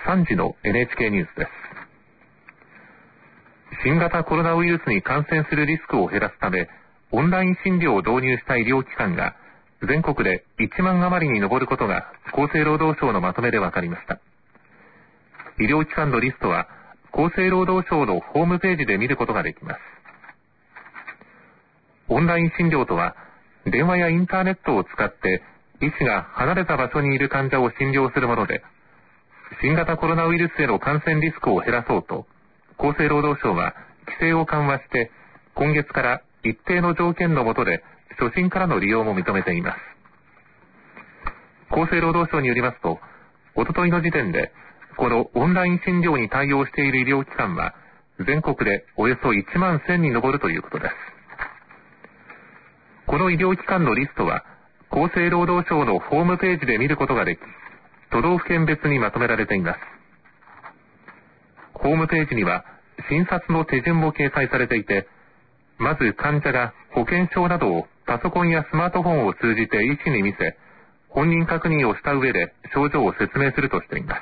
3時の NHK ニュースです。新型コロナウイルスに感染するリスクを減らすため、オンライン診療を導入した医療機関が全国で1万余りに上ることが厚生労働省のまとめで分かりました。医療機関のリストは厚生労働省のホームページで見ることができます。オンライン診療とは、電話やインターネットを使って医師が離れた場所にいる患者を診療するもので、新型コロナウイルスへの感染リスクを減らそうと、厚生労働省は規制を緩和して、今月から一定の条件の下で初診からの利用も認めています。厚生労働省によりますと、おとといの時点で、このオンライン診療に対応している医療機関は、全国でおよそ1万1000に上るということです。この医療機関のリストは、厚生労働省のホームページで見ることができ、都道府県別にまとめられています。ホームページには、診察の手順も掲載されていて、まず患者が保険証などをパソコンやスマートフォンを通じて医師に見せ、本人確認をした上で症状を説明するとしています。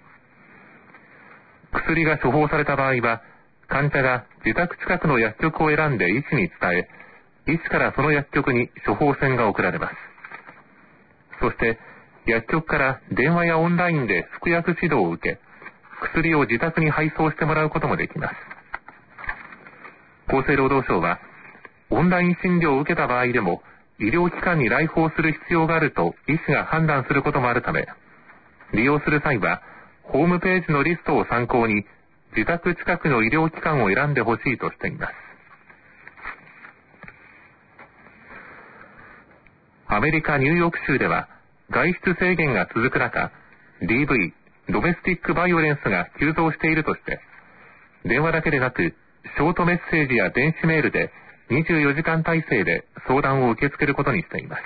薬が処方された場合は、患者が自宅近くの薬局を選んで医師に伝え、医師からその薬局に処方箋が送られます。そして、薬局から電話やオンラインで服薬指導を受け、薬を自宅に配送してもらうこともできます。厚生労働省は、オンライン診療を受けた場合でも、医療機関に来訪する必要があると医師が判断することもあるため、利用する際は、ホームページのリストを参考に、自宅近くの医療機関を選んでほしいとしています。アメリカ・ニューヨーク州では、外出制限が続く中、DV、ドメスティックバイオレンスが急増しているとして、電話だけでなく、ショートメッセージや電子メールで24時間体制で相談を受け付けることにしています。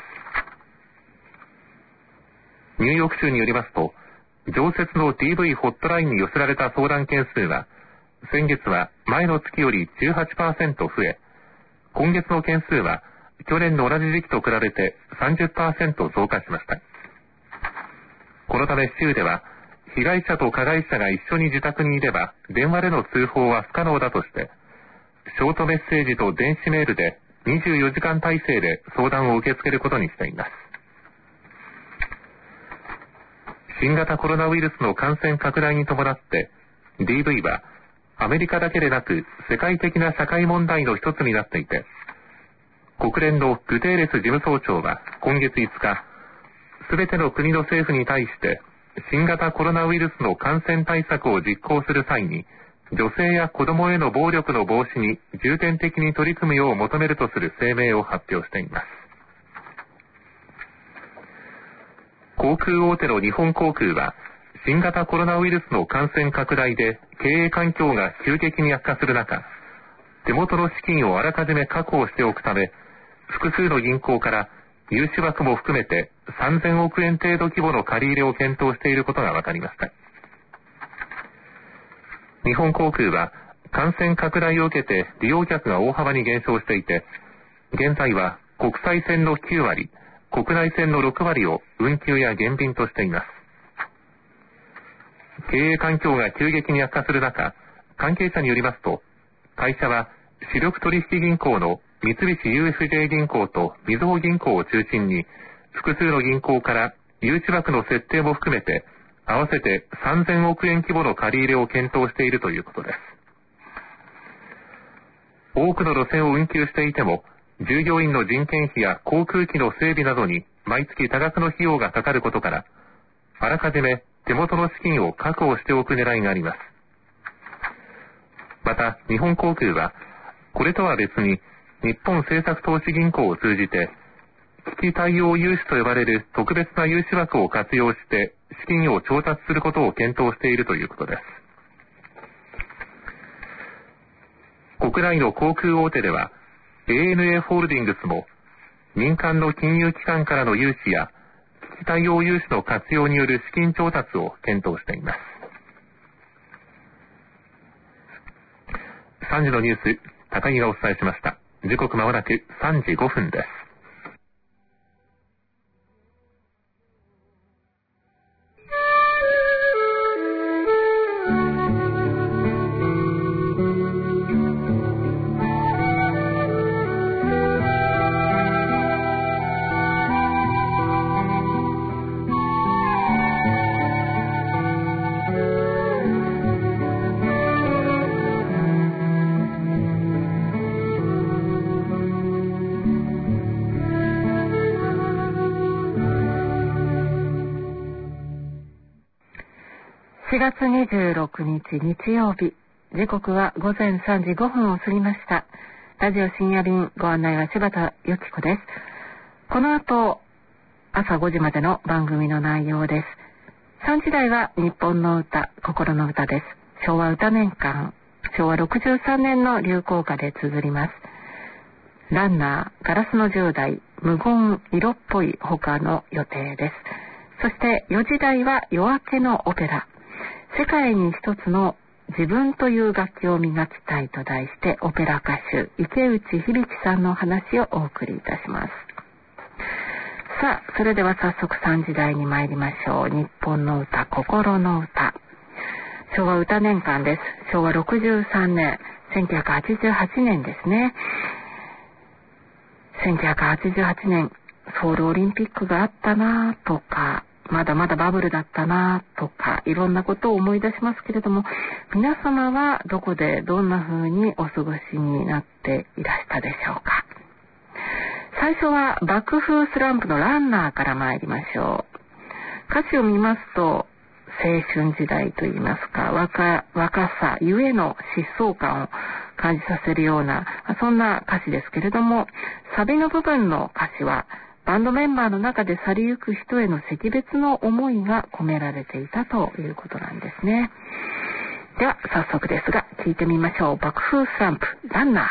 ニューヨーク州によりますと、常設の DV ホットラインに寄せられた相談件数は、先月は前の月より 18% 増え、今月の件数は去年の同じ時期と比べて 30% 増加しました。このため州では、被害者と加害者が一緒に自宅にいれば電話での通報は不可能だとして、ショートメッセージと電子メールで24時間体制で相談を受け付けることにしています。新型コロナウイルスの感染拡大に伴って DV はアメリカだけでなく世界的な社会問題の一つになっていて、国連のグテーレス事務総長は今月5日、すべての国の政府に対して新型コロナウイルスの感染対策を実行する際に、女性や子供への暴力の防止に重点的に取り組むよう求めるとする声明を発表しています。航空大手の日本航空は、新型コロナウイルスの感染拡大で経営環境が急激に悪化する中、手元の資金をあらかじめ確保しておくため、複数の銀行から融資枠も含めて3000億円程度規模の借り入れを検討していることが分かりました。日本航空は感染拡大を受けて利用客が大幅に減少していて、現在は国際線の9割、国内線の6割を運休や減便としています。経営環境が急激に悪化する中、関係者によりますと、会社は主力取引銀行の三菱 UFJ 銀行とみずほ銀行を中心に、複数の銀行から融資枠の設定も含めて、合わせて3000億円規模の借り入れを検討しているということです。多くの路線を運休していても、従業員の人件費や航空機の整備などに毎月多額の費用がかかることから、あらかじめ手元の資金を確保しておく狙いがあります。また、日本航空は、これとは別に、日本政策投資銀行を通じて、危機対応融資と呼ばれる特別な融資枠を活用して資金を調達することを検討しているということです。国内の航空大手では、ANA ホールディングスも民間の金融機関からの融資や危機対応融資の活用による資金調達を検討しています。3時のニュース、高木がお伝えしました。時刻まもなく3時5分です。 4月26日日曜日、時刻は午前3時5分を過ぎました。ラジオ深夜便、ご案内は柴田由紀子です。この後朝5時までの番組の内容です。3時台は日本の歌、心の歌です。昭和歌年間、昭和63年の流行歌で綴ります。ランナー、ガラスの10代、無言、色っぽい他の予定です。そして4時台は夜明けのオペラ、世界に一つの自分という楽器を磨きたいと題して、オペラ歌手池内響さんの話をお送りいたします。さあ、それでは早速3時台に参りましょう。日本の歌、心の歌、昭和歌年間です。昭和63年、1988年ですね。1988年、ソウルオリンピックがあったなとか、まだまだバブルだったなとか、いろんなことを思い出しますけれども、皆様はどこでどんな風にお過ごしになっていらしたでしょうか。最初は爆風スランプのランナーから参りましょう。歌詞を見ますと、青春時代といいますか、若さゆえの疾走感を感じさせるような、そんな歌詞ですけれども、サビの部分の歌詞はバンドメンバーの中で去りゆく人への惜別の思いが込められていたということなんですね。では早速ですが聞いてみましょう。爆風スランプ、ランナー。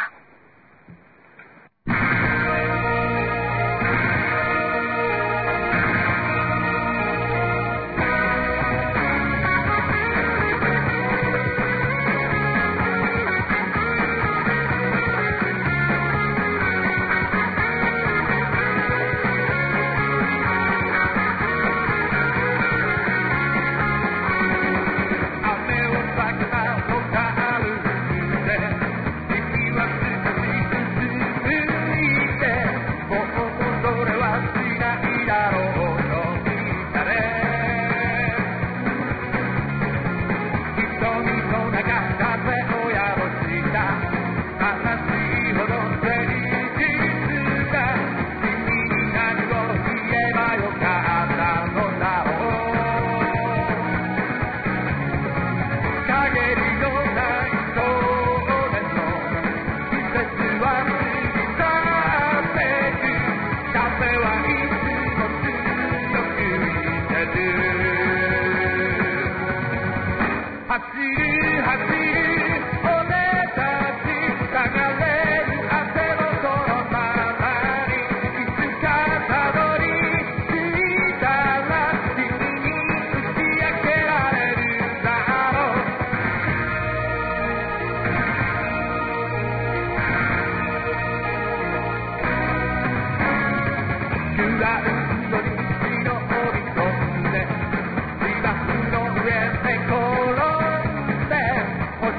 星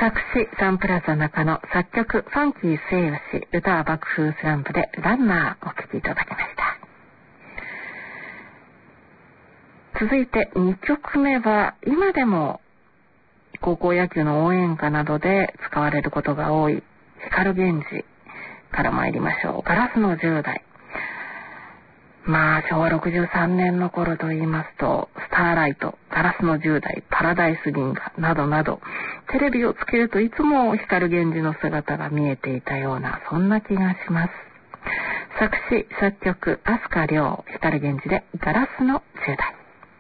作詞サンプラザ中野、作曲ファンキー末吉、歌は爆風スランプでランナーを聴いていただきました。続いて2曲目は、今でも高校野球の応援歌などで使われることが多い光源氏から参りましょう。ガラスの10代。昭和63年の頃と言いますと、スターライト、ガラスの10代、パラダイス銀河などなど、テレビをつけるといつも光源氏の姿が見えていたような、そんな気がします。作詞作曲飛鳥涼、光源氏でガラスの10代。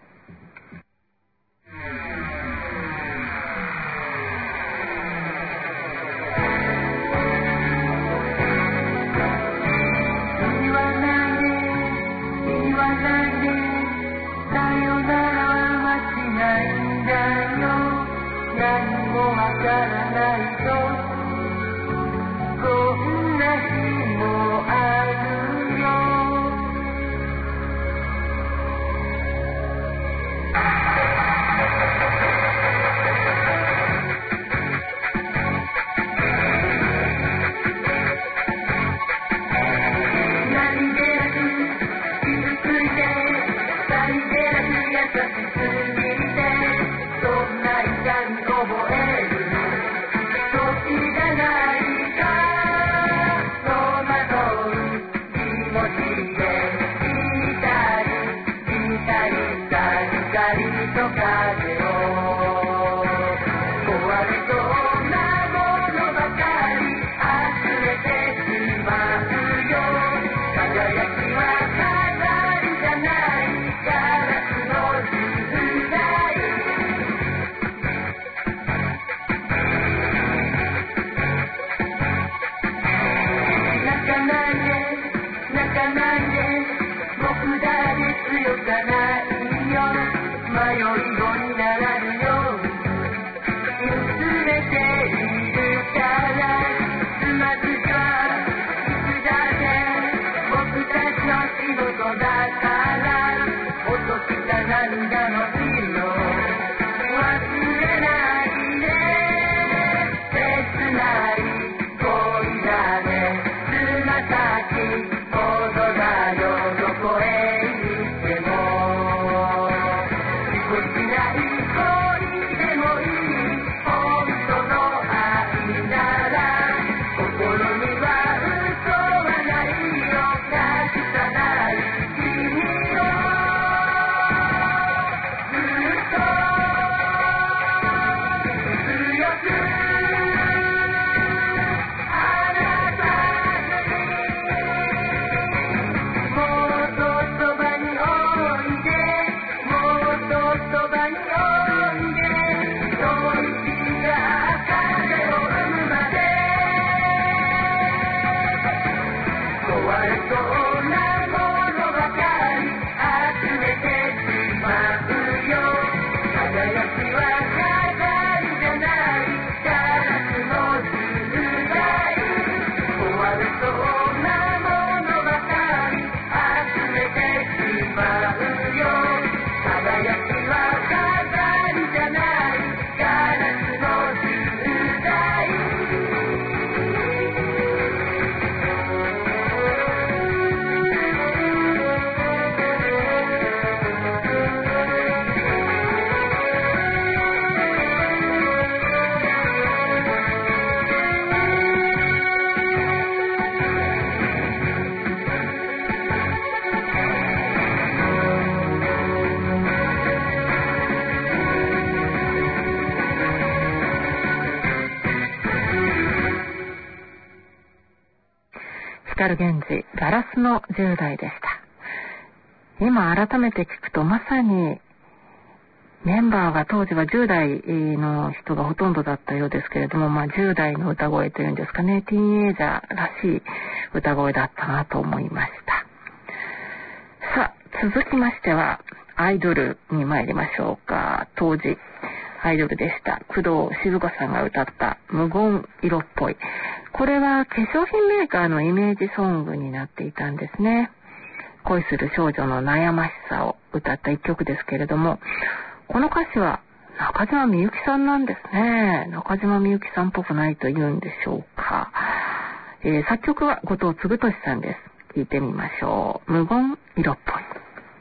光源氏、ガラスの10代でした。今改めて聞くと、まさにメンバーが当時は10代の人がほとんどだったようですけれども、10代の歌声というんですかね、ティーンエイジャーらしい歌声だったなと思いました。さあ、続きましてはアイドルに参りましょうか。当時アイドルでした工藤静香さんが歌った無言色っぽい。これは化粧品メーカーのイメージソングになっていたんですね。恋する少女の悩ましさを歌った一曲ですけれども、この歌詞は中島みゆきさんなんですね。中島みゆきさんっぽくないと言うんでしょうか。作曲は後藤嗣俊さんです。聞いてみましょう。無言色っぽい。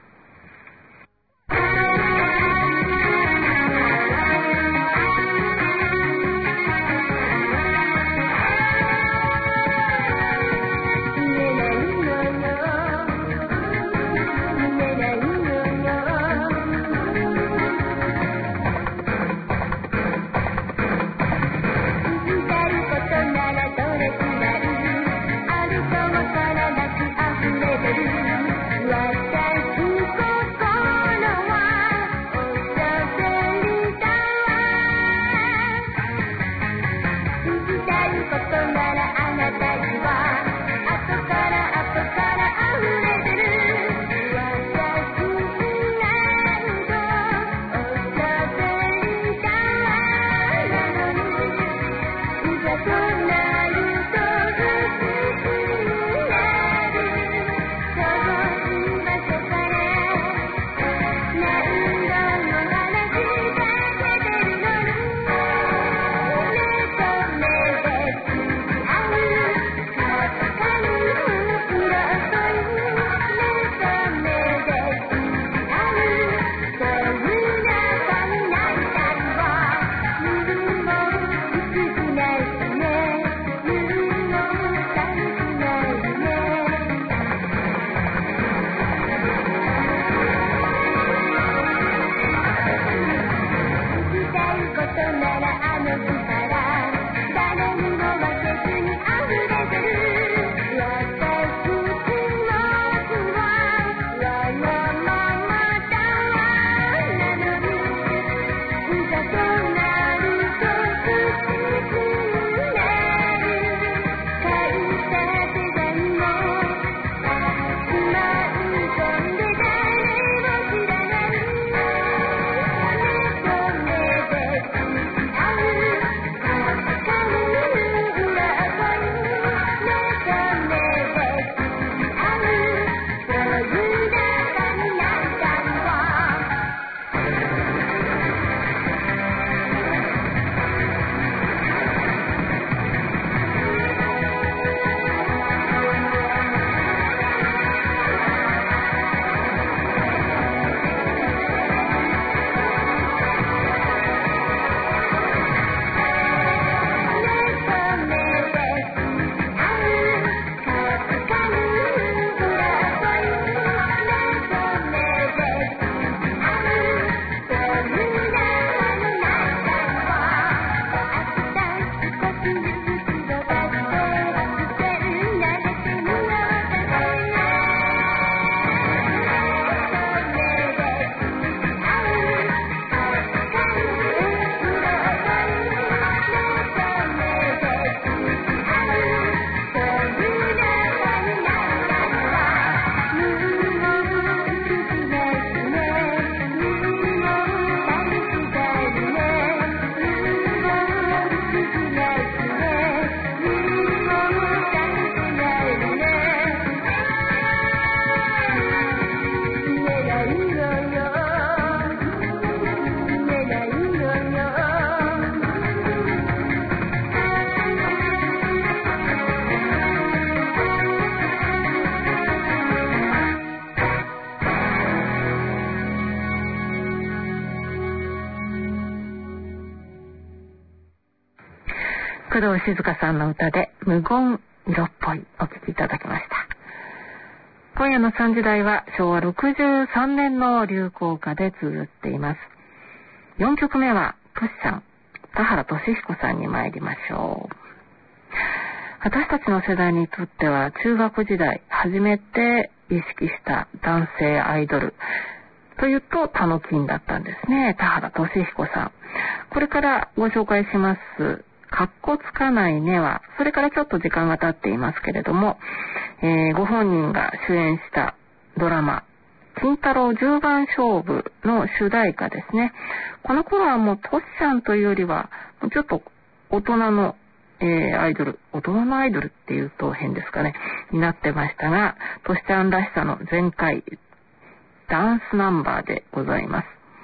工藤静香さんの歌で無言色っぽいお聴きいただきました。今夜の3時台は昭和63年の流行歌で綴っています。4曲目はトシさん、田原俊彦さんに参りましょう。私たちの世代にとっては中学時代初めて意識した男性アイドルというとタノキンだったんですね。田原俊彦さん。これからご紹介しますかっこつかないねは、それからちょっと時間が経っていますけれども、ご本人が主演したドラマ金太郎10番勝負の主題歌ですね。この頃はもうトシちゃんというよりはちょっと大人の、アイドルっていうと変ですかねになってましたが、トシちゃんらしさの全開ダンスナンバーでございます。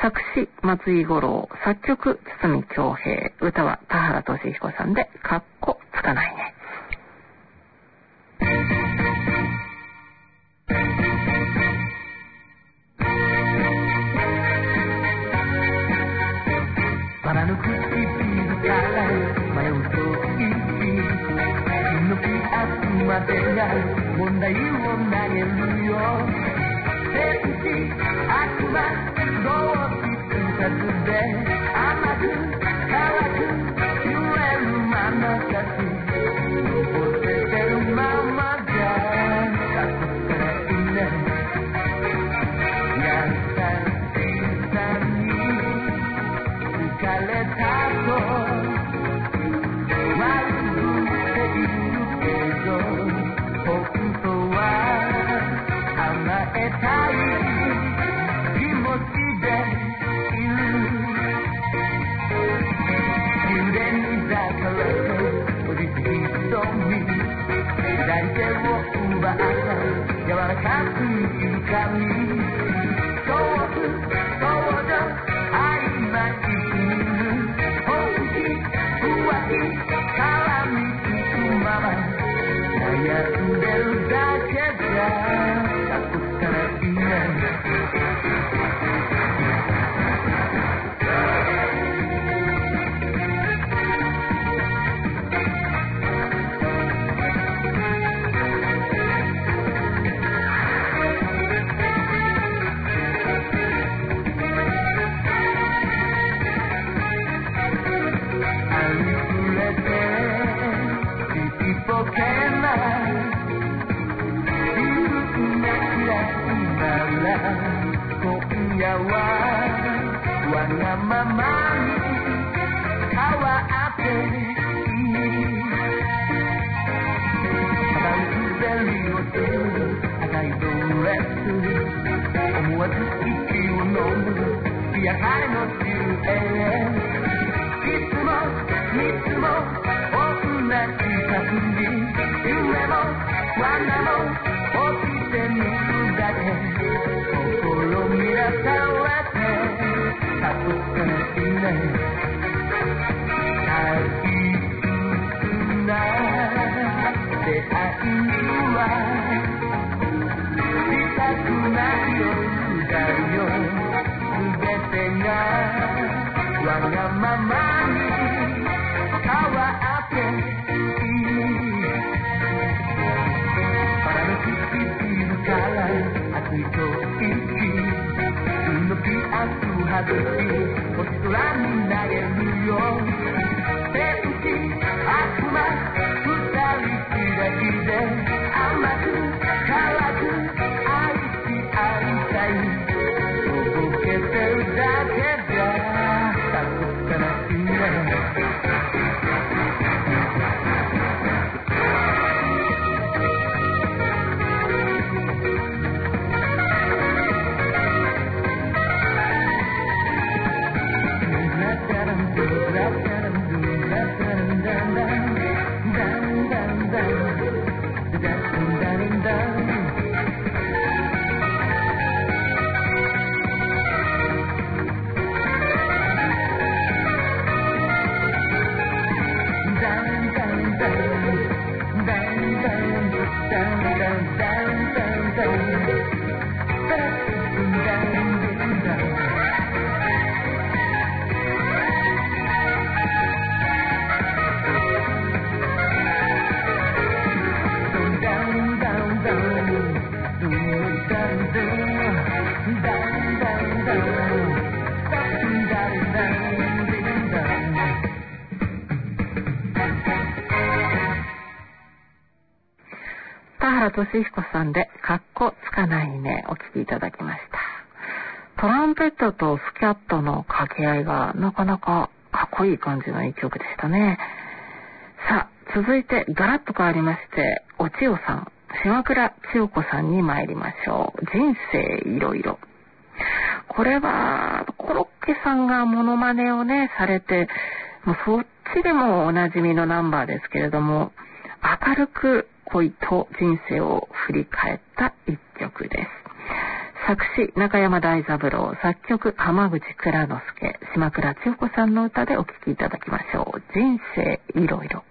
作詞松井五郎、作曲堤恭平、歌は田原俊彦さんでかっこつかないね。 バラの唇から迷うときの気圧までが問題を投げるよ。天使悪魔同時通達で甘く辛く揺れるままたち残せてるままじゃかっこつかないね。優しさに疲れたと悪くているけど本当は甘えたい気持ちでいる。自然にだからとおじぎ瞳左手を奪った柔らかく床にそうじゃ曖昧悩んでるだけじゃかっこつかないね。今夜はわがままに変わっていい。肌薄紅をする赤いドレス思わず息を飲む艶晴れの終焉いつもいつも同じ感じ夢も罠も起きてみるだけ心乱されてかっこつかないね。大切な出会いにはしたくない夜だよ。全てがわがままに変わっていい。バラの唇から熱いと気圧外し星空に投げるよ。天使悪魔二人きらいで甘く辛く愛し合いたい。とぼけてるだけじゃかっこつかないね。俊彦さんでかっこつかないねお聴きいただきました。トランペットとスキャットの掛け合いがなかなかかっこいい感じの一曲でしたね。さあ続いてガラッと変わりましてお千代さん島倉千代子さんに参りましょう。人生いろいろ。これはコロッケさんがモノマネをねされてもうそっちでもおなじみのナンバーですけれども明るく恋と人生を振り返った一曲です。 作詞中山大三郎、作曲浜口蔵之介、島倉千代子さんの歌でお聴きいただきましょう。人生いろいろ。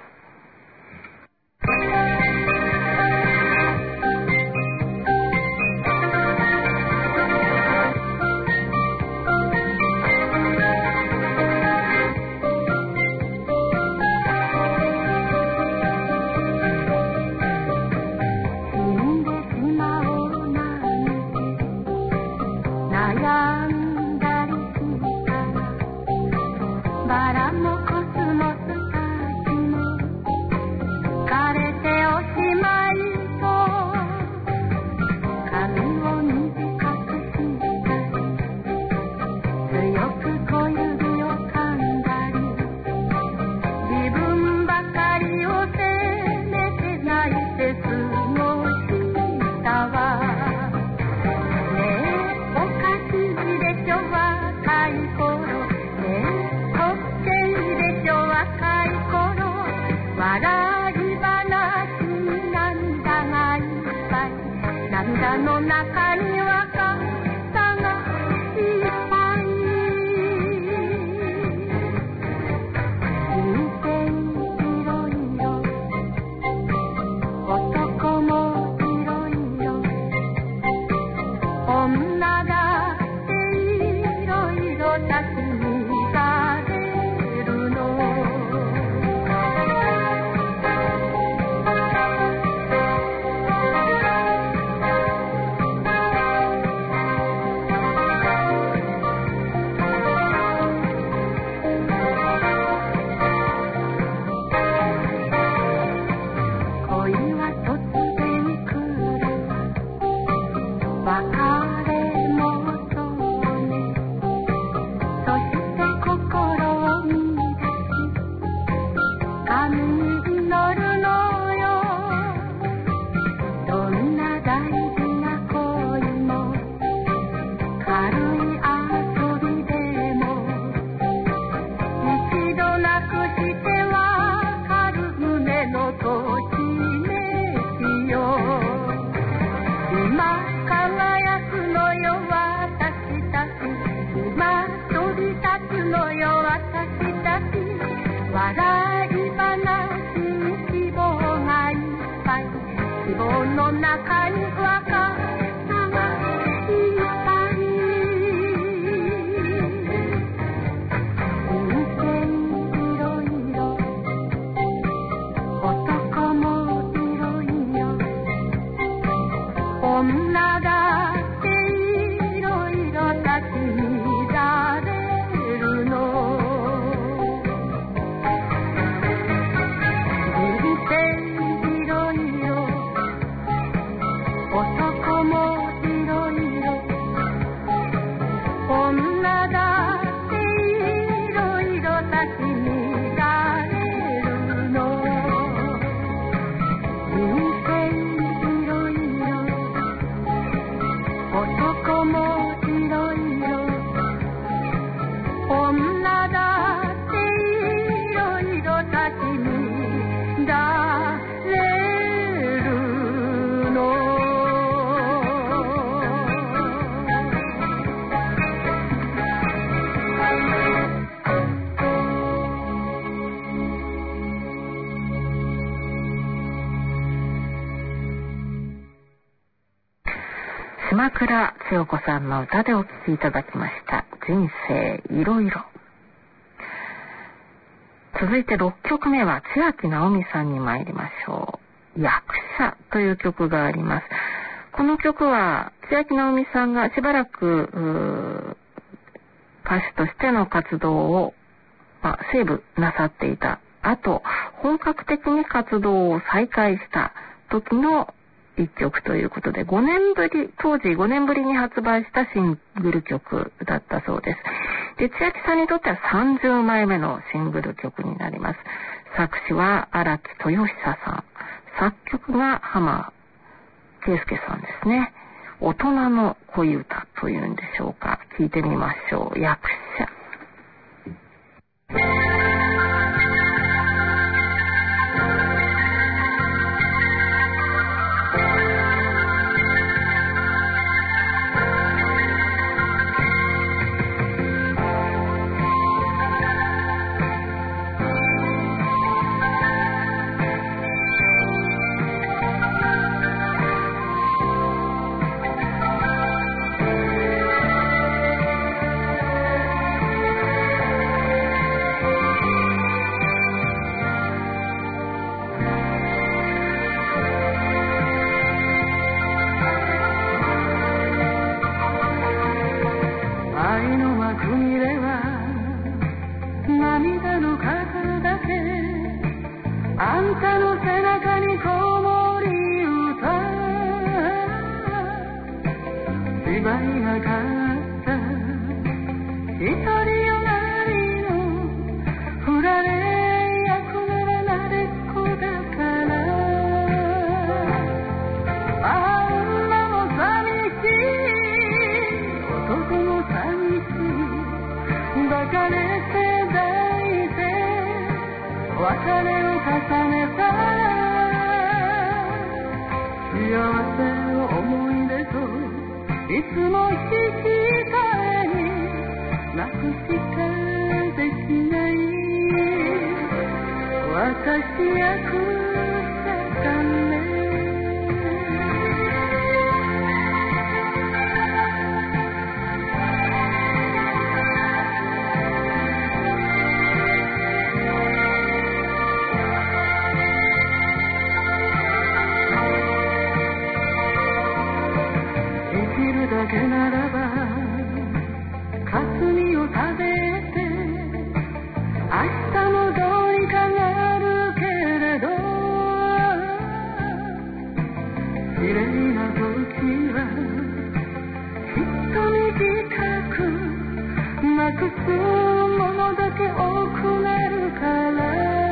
島倉千代子さんの歌でお聴きいただきました人生いろいろ。続いて6曲目は千秋直美さんに参りましょう。役者という曲があります。この曲は千秋直美さんがしばらく歌手としての活動を、セーブなさっていた後、本格的に活動を再開した時の一曲ということで、当時5年ぶりに発売したシングル曲だったそうです。で、千秋さんにとっては30枚目のシングル曲になります。作詞は荒木豊久さん、作曲が浜圭介さんですね。大人の恋歌というんでしょうか。聞いてみましょう。役者。 涙の数だけあんたの背中にこもり歌芝居がかった一人よなりの振られ役ならなでっこだから女も寂しい男も寂しい抱かれて抱いて別れを重ねたら幸せを思い出といつも引き換えになくしかできない私役者だねだけならば霞を食べて明日もどうにかなるけれど綺麗な時はきっと短くなくすものだけ多くなるから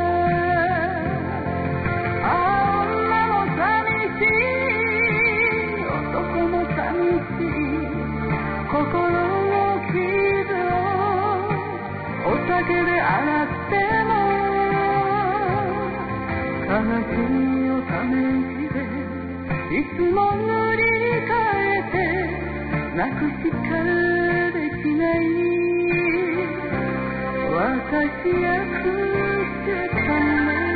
女も寂しい男も寂しい心の傷をお酒で洗っても悲しみをため息でいつも塗り替えてなくしかできない私役者だね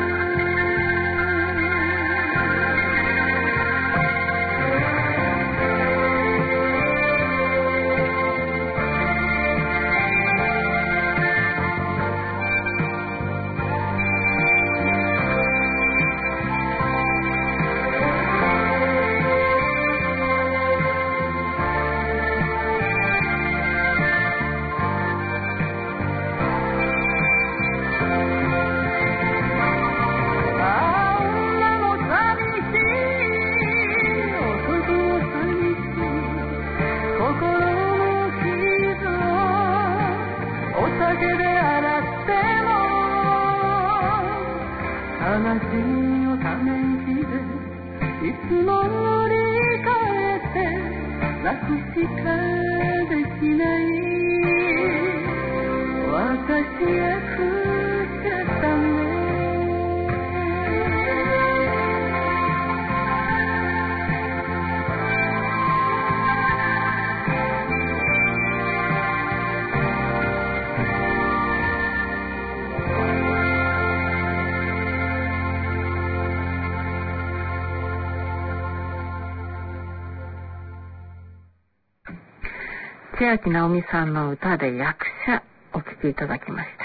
千秋直美さんの歌で役者お聴きいただきました。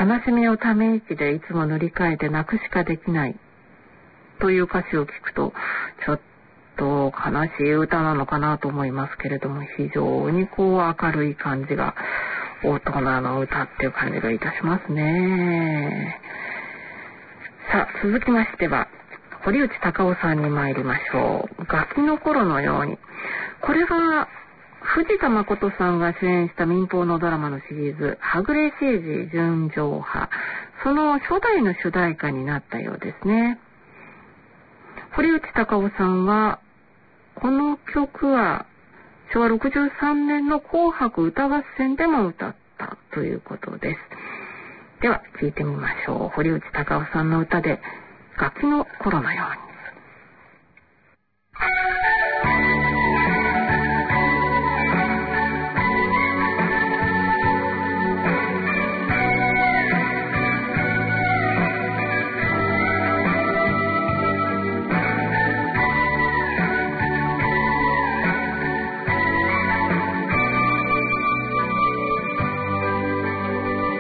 悲しみをため息でいつも塗り替えて泣くしかできないという歌詞を聞くとちょっと悲しい歌なのかなと思いますけれども非常に明るい感じが大人の歌っていう感じがいたしますね。さあ続きましては堀内孝雄さんに参りましょう。ガキの頃のようにこれは藤田誠さんが主演した民放のドラマのシリーズはぐれ政治純情派その初代の主題歌になったようですね。堀内孝雄さんはこの曲は昭和63年の紅白歌合戦でも歌ったということです。では聴いてみましょう。堀内孝雄さんの歌でガキの頃のように。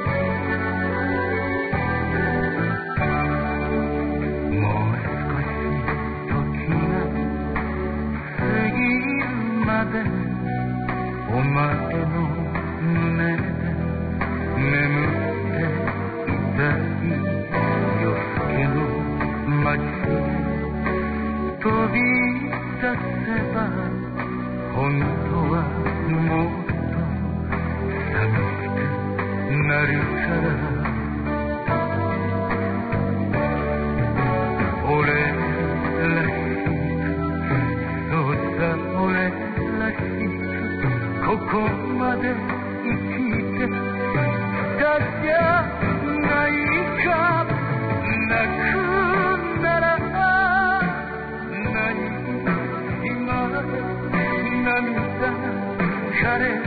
もう少しなるから俺らしくそうさ俺らしくここまで生きてたじゃないか泣くならない今涙枯れ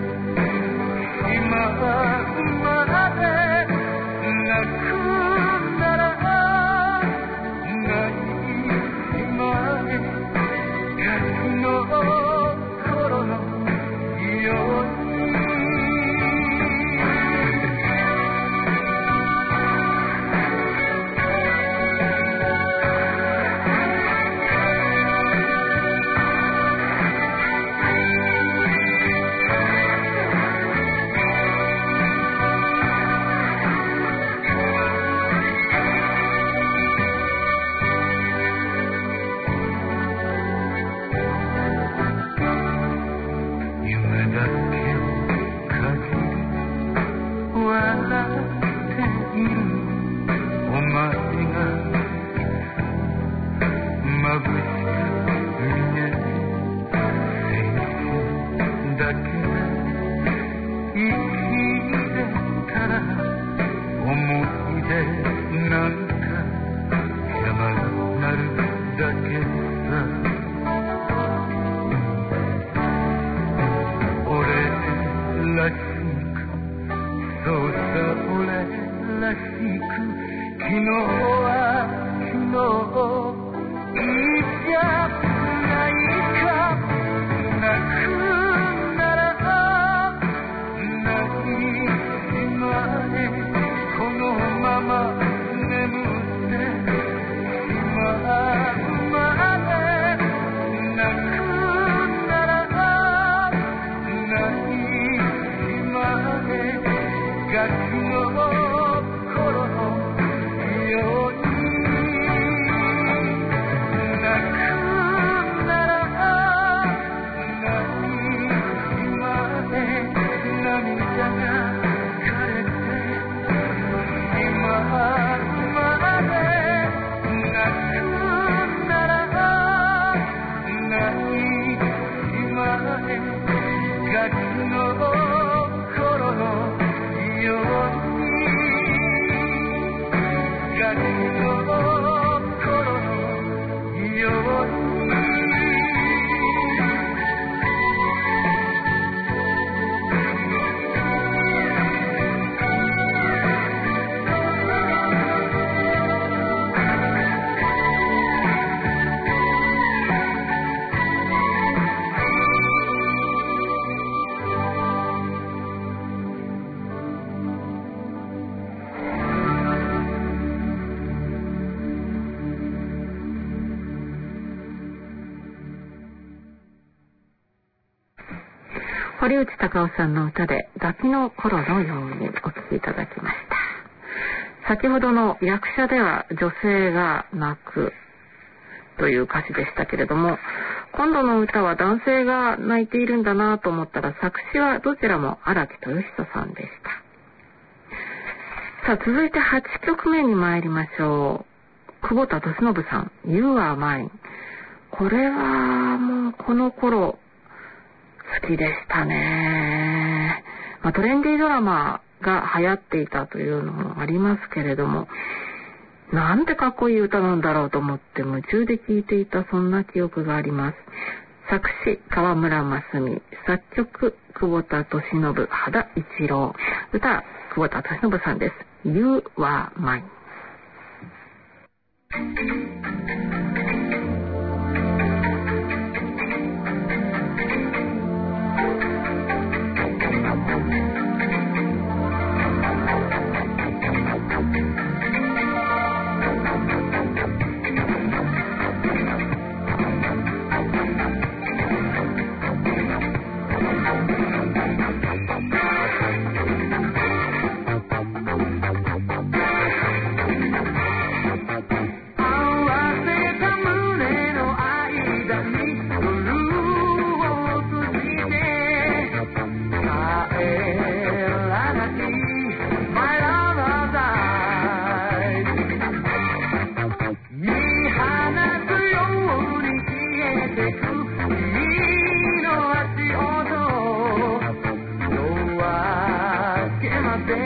今まで泣くならない今でガキの頃のように堀内孝雄さんの歌でガキの頃のようにお聴きいただきました。先ほどの役者では女性が泣くという歌詞でしたけれども、今度の歌は男性が泣いているんだなと思ったら、作詞はどちらも荒木豊久さんでした。さあ、続いて8曲目に参りましょう。久保田利伸さん、You Are Mine。これはもうこの頃好きでしたね。トレンディードラマが流行っていたというのもありますけれども、なんてかっこいい歌なんだろうと思って夢中で聴いていた、そんな記憶があります。作詞川村真澄、作曲久保田利伸、羽田一郎、歌久保田利伸さんです。 You Are Mine。 Oh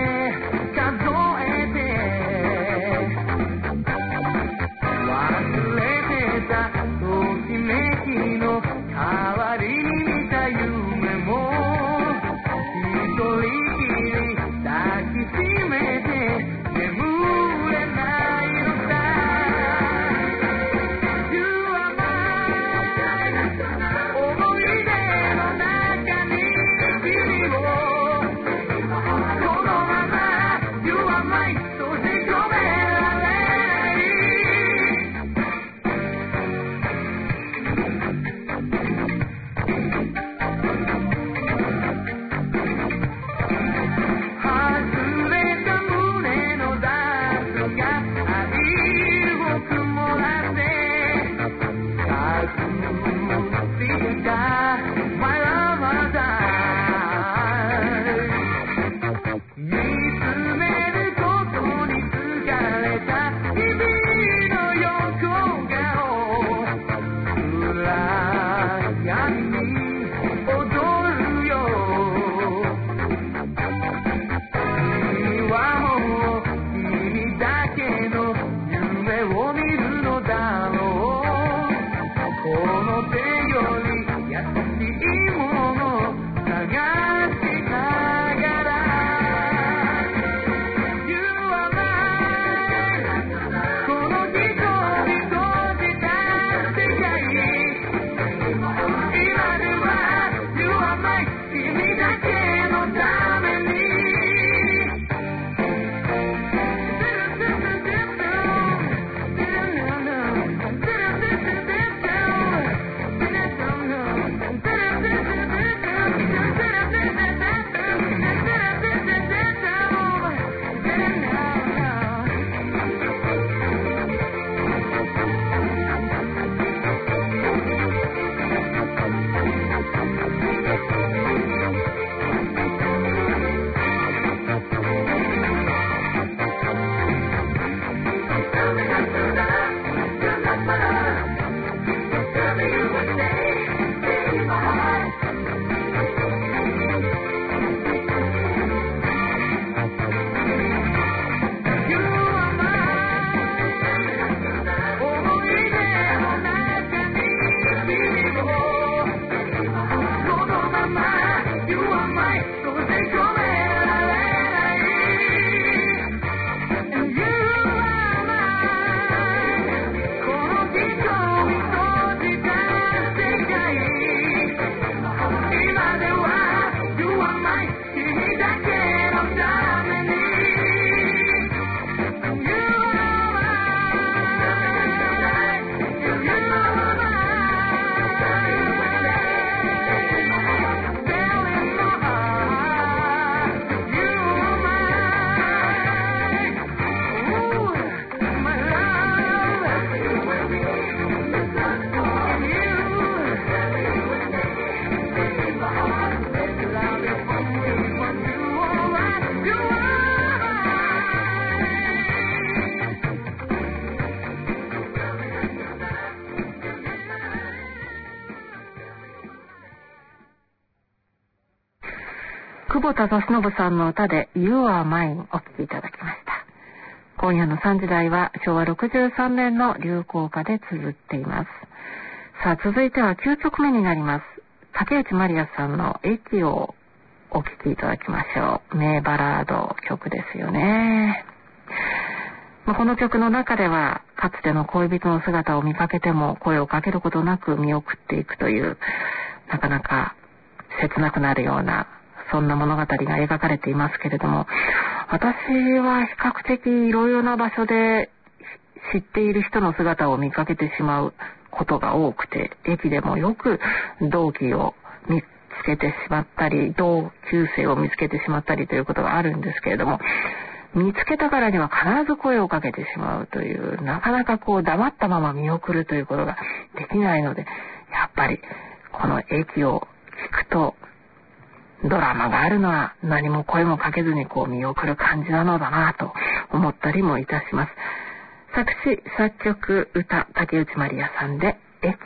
久保田利伸さんの歌で You Are Mine お聴きいただきました。今夜の3時台は昭和63年の流行歌で綴っています。さあ続いては9曲目になります。竹内まりやさんの駅をお聴きいただきましょう。名バラード曲ですよね。この曲の中ではかつての恋人の姿を見かけても声をかけることなく見送っていくというなかなか切なくなるようなそんな物語が描かれていますけれども、私は比較的いろいろな場所で知っている人の姿を見かけてしまうことが多くて、駅でもよく同期を見つけてしまったり同級生を見つけてしまったりということがあるんですけれども、見つけたからには必ず声をかけてしまうという、なかなかこう黙ったまま見送るということができないので、やっぱりこの駅を聞くとドラマがあるのは何も声もかけずにこう見送る感じなのだなと思ったりもいたします。作詞作曲歌竹内まりやさんで駅。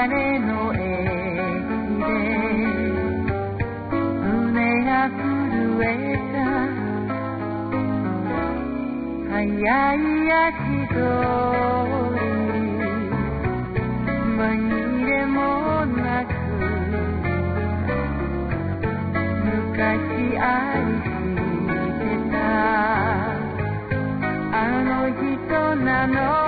れの駅で胸が震えた早い足取り紛れもなく昔愛してたあの人なの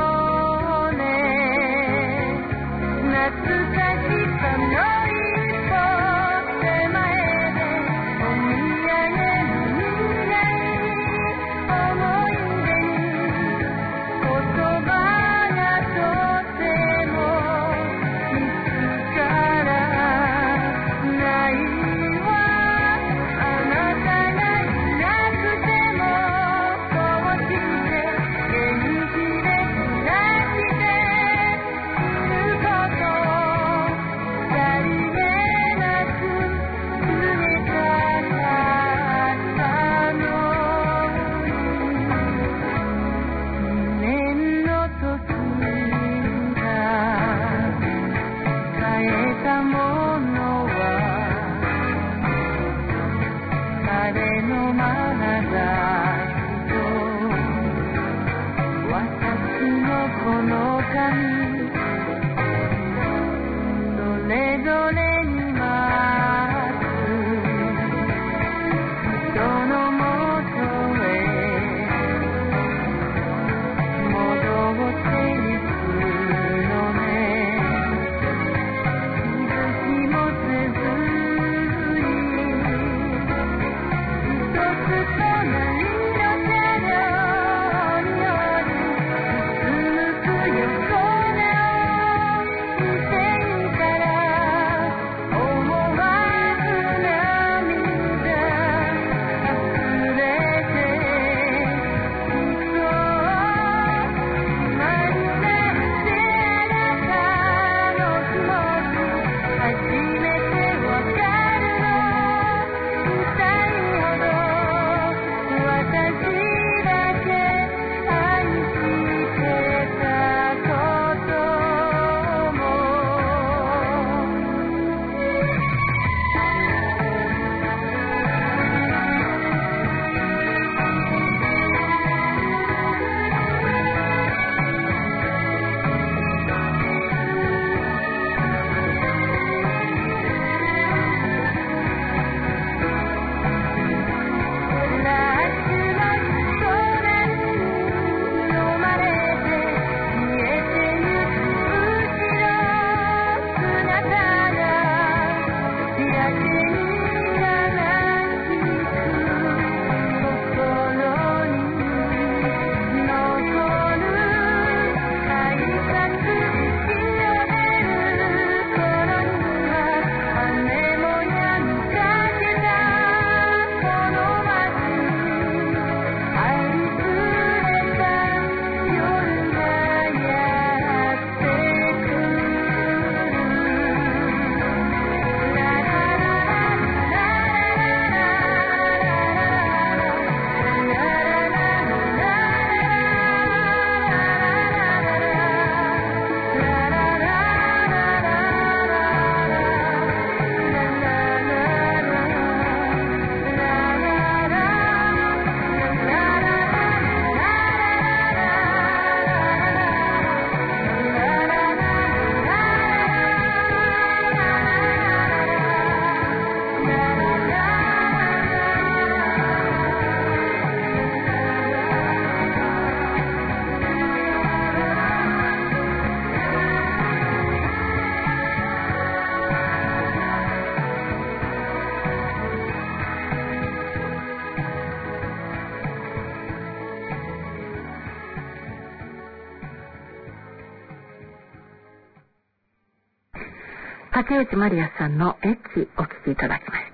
竹内まりやさんのエッチお聴きいただきました。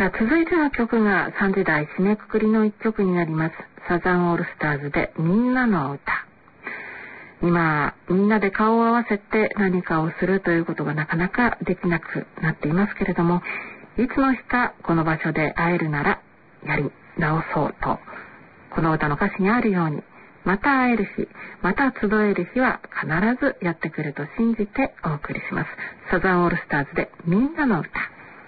さあ、続いての曲が3時台締めくくりの一曲になります。サザンオールスターズでみんなの歌。今みんなで顔を合わせて何かをするということがなかなかできなくなっていますけれども、いつの日かこの場所で会えるならやり直そうと、この歌の歌詞にあるようにまた会える日、また集える日は必ずやってくると信じてお送りします。サザンオールスターズでみんなの歌。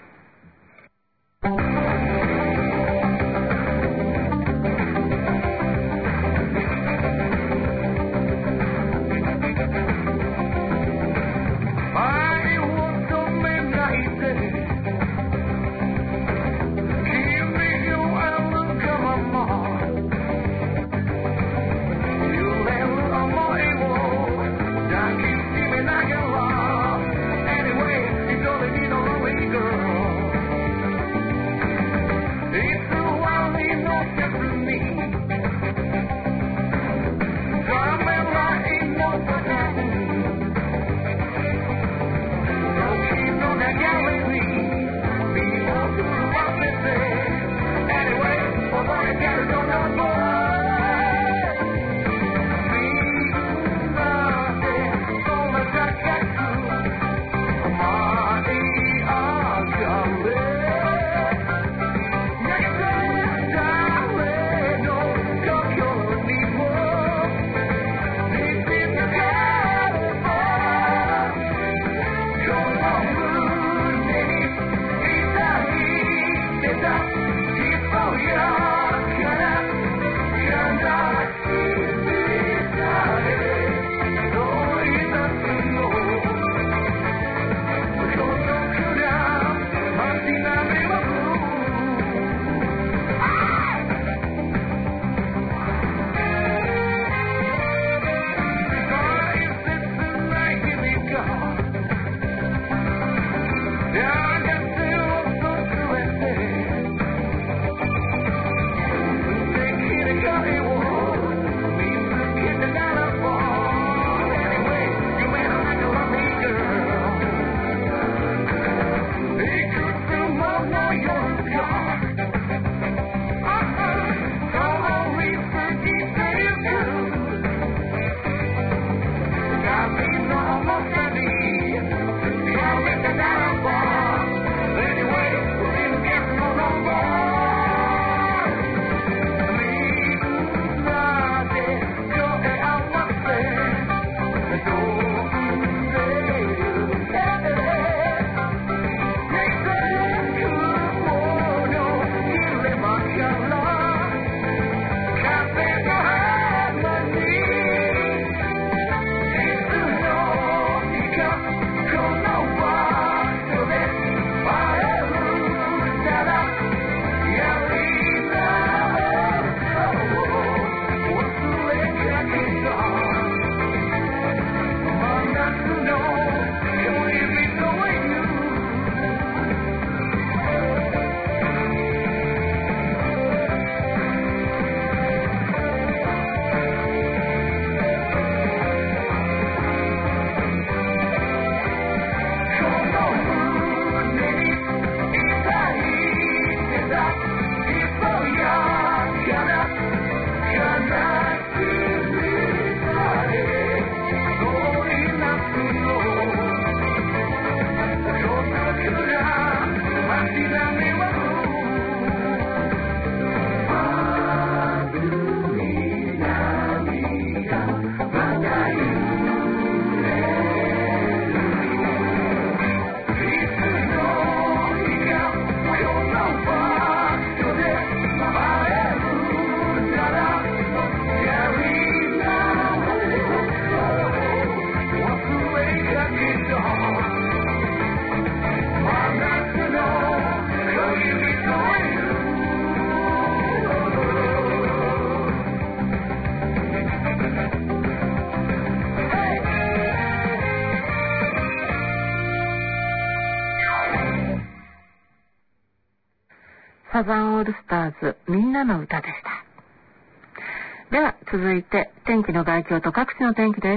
サザンオールスターズみんなの歌でした。では続いて天気の概況と各地の天気です。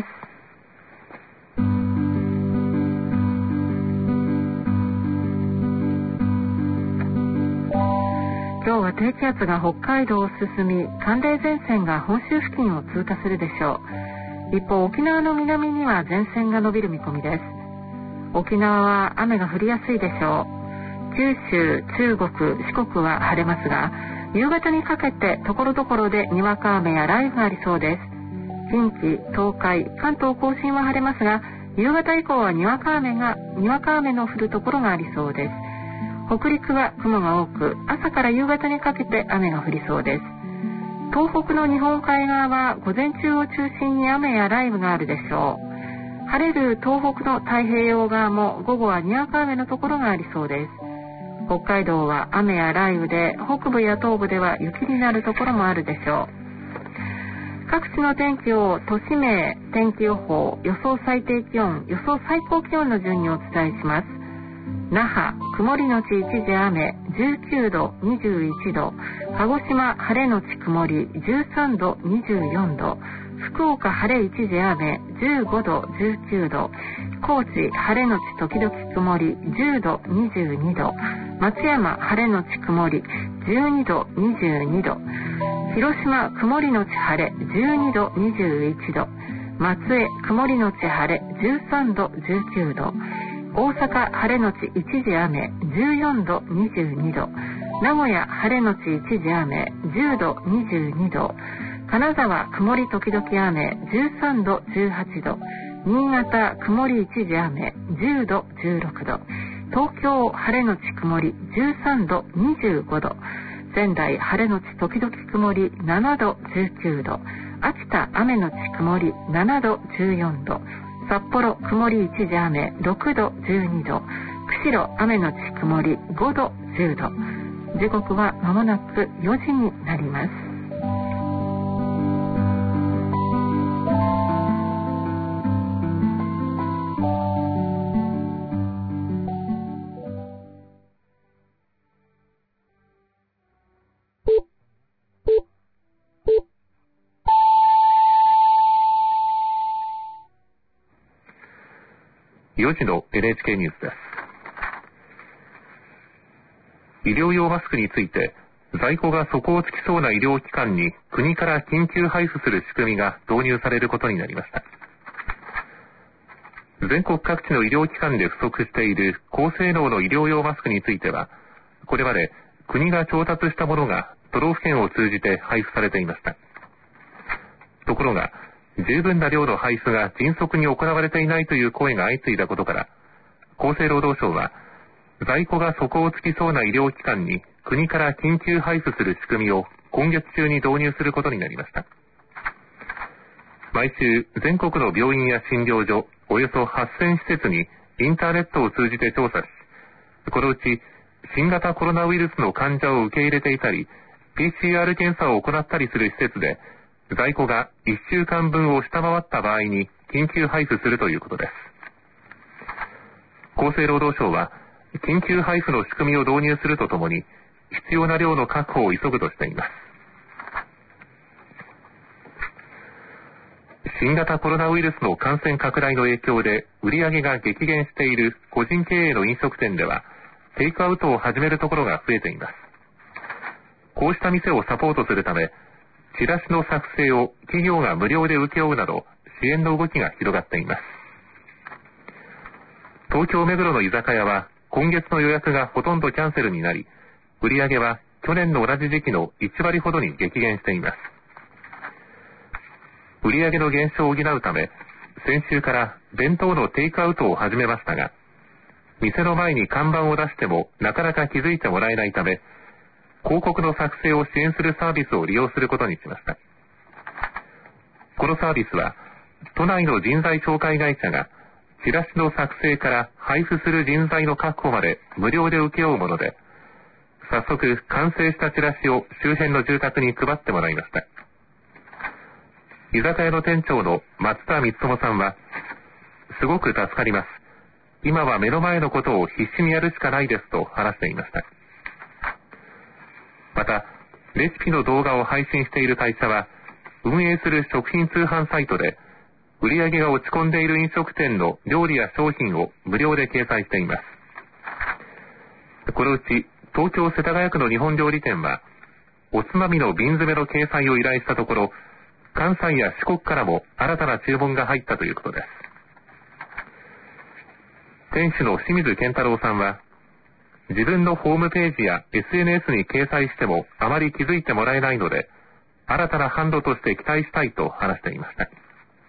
今日は低気圧が北海道を進み、寒冷前線が本州付近を通過するでしょう。一方、沖縄の南には前線が伸びる見込みです。沖縄は雨が降りやすいでしょう。九州、中国、四国は晴れますが、 夕方にかけて所々でにわか雨や雷雨がありそうです。近畿、東海、関東甲信は晴れますが、夕方以降はにわか雨の降るところがありそうです。北陸は雲が多く、朝から夕方にかけて雨が降りそうです。東北の日本海側は午前中を中心に雨や雷雨があるでしょう。晴れる東北の太平洋側も午後はにわか雨のところがありそうです。北海道は雨や雷雨で、北部や東部では雪になるところもあるでしょう。各地の天気を都市名、天気予報、予想最低気温、予想最高気温の順にお伝えします。那覇、曇りのち一時雨、19度、21度。鹿児島、晴れのち曇り、13度、24度。福岡、晴れ一時雨、15度、19度。高知、晴れのち時々曇り、10度、22度。松山、晴れのち曇り、12度、22度。広島、曇りのち晴れ、12度、21度。松江、曇りのち晴れ、13度、19度。大阪、晴れのち一時雨、14度、22度。名古屋、晴れのち一時雨、10度、22度。金沢、曇り時々雨、13度、18度。新潟、曇り一時雨、10度、16度。東京、晴れのち曇り、13度、25度。仙台、晴れのち時々曇り、7度、19度。秋田、雨のち曇り、7度、14度。札幌、曇り一時雨、6度、12度。釧路、雨のち曇り、5度、10度。時刻は間もなく4時になります。 4時の NHK ニュースです。医療用マスクについて、在庫が底をつきそうな医療機関に国から緊急配布する仕組みが導入されることになりました。全国各地の医療機関で不足している高性能の医療用マスクについては、これまで国が調達したものが都道府県を通じて配布されていました。ところが、十分な量の配布が迅速に行われていないという声が相次いだことから、厚生労働省は、在庫が底をつきそうな医療機関に国から緊急配布する仕組みを今月中に導入することになりました。毎週、全国の病院や診療所、およそ8000施設にインターネットを通じて調査し、このうち新型コロナウイルスの患者を受け入れていたり、PCR 検査を行ったりする施設で、在庫が1週間分を下回った場合に緊急配布するということです。厚生労働省は、緊急配布の仕組みを導入するとともに、必要な量の確保を急ぐとしています。新型コロナウイルスの感染拡大の影響で売上が激減している個人経営の飲食店では、テイクアウトを始めるところが増えています。こうした店をサポートするため、チラシの作成を企業が無料で請け負うなど、支援の動きが広がっています。東京目黒の居酒屋は、今月の予約がほとんどキャンセルになり、売上は去年の同じ時期の1割ほどに激減しています。売上の減少を補うため、先週から弁当のテイクアウトを始めましたが、店の前に看板を出してもなかなか気づいてもらえないため、広告の作成を支援するサービスを利用することにしました。このサービスは、都内の人材紹介会社が、チラシの作成から配布する人材の確保まで無料で請け負うもので、早速完成したチラシを周辺の住宅に配ってもらいました。居酒屋の店長の松田光友さんは、すごく助かります。今は目の前のことを必死にやるしかないですと話していました。また、レシピの動画を配信している会社は、運営する食品通販サイトで、売上が落ち込んでいる飲食店の料理や商品を無料で掲載しています。このうち、東京世田谷区の日本料理店は、おつまみの瓶詰めの掲載を依頼したところ、関西や四国からも新たな注文が入ったということです。店主の清水健太郎さんは、 自分のホームページや SNS に掲載してもあまり気づいてもらえないので、新たな販路として期待したいと話していました。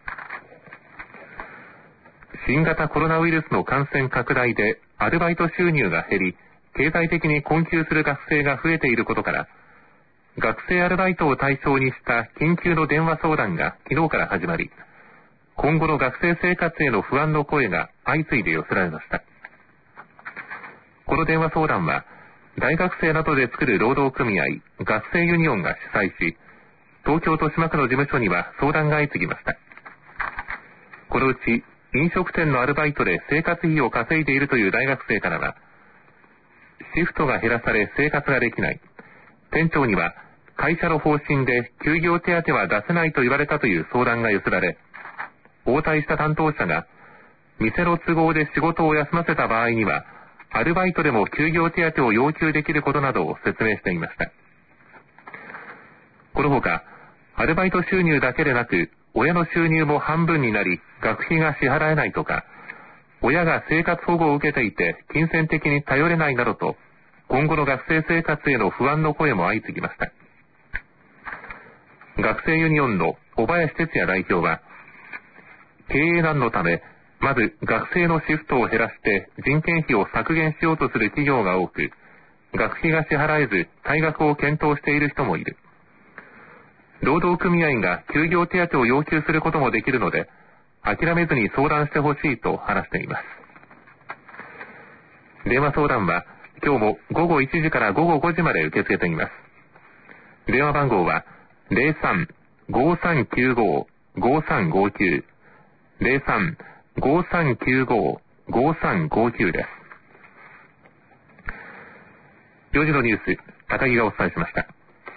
新型コロナウイルスの感染拡大でアルバイト収入が減り、経済的に困窮する学生が増えていることから、学生アルバイトを対象にした緊急の電話相談が昨日から始まり、今後の学生生活への不安の声が相次いで寄せられました。この電話相談は、大学生などで作る労働組合、学生ユニオンが主催し、東京豊島区の事務所には相談が相次ぎました。このうち、飲食店のアルバイトで生活費を稼いでいるという大学生からは、シフトが減らされ生活ができない。店長には会社の方針で休業手当は出せないと言われたという相談が寄せられ、応対した担当者が、店の都合で仕事を休ませた場合には、アルバイトでも休業手当を要求できることなどを説明していました。このほか、アルバイト収入だけでなく、親の収入も半分になり、学費が支払えないとか、親が生活保護を受けていて、金銭的に頼れないなどと、今後の学生生活への不安の声も相次ぎました。学生ユニオンの小林哲也代表は、経営難のため、まず学生のシフトを減らして人件費を削減しようとする企業が多く、学費が支払えず退学を検討している人もいる。労働組合が休業手当を要求することもできるので、諦めずに相談してほしいと話しています。電話相談は今日も午後1時から午後5時まで受け付けています。電話番号は 03-5395-5359 03-5395-5359 です。4時のニュース、高木がお伝えしました。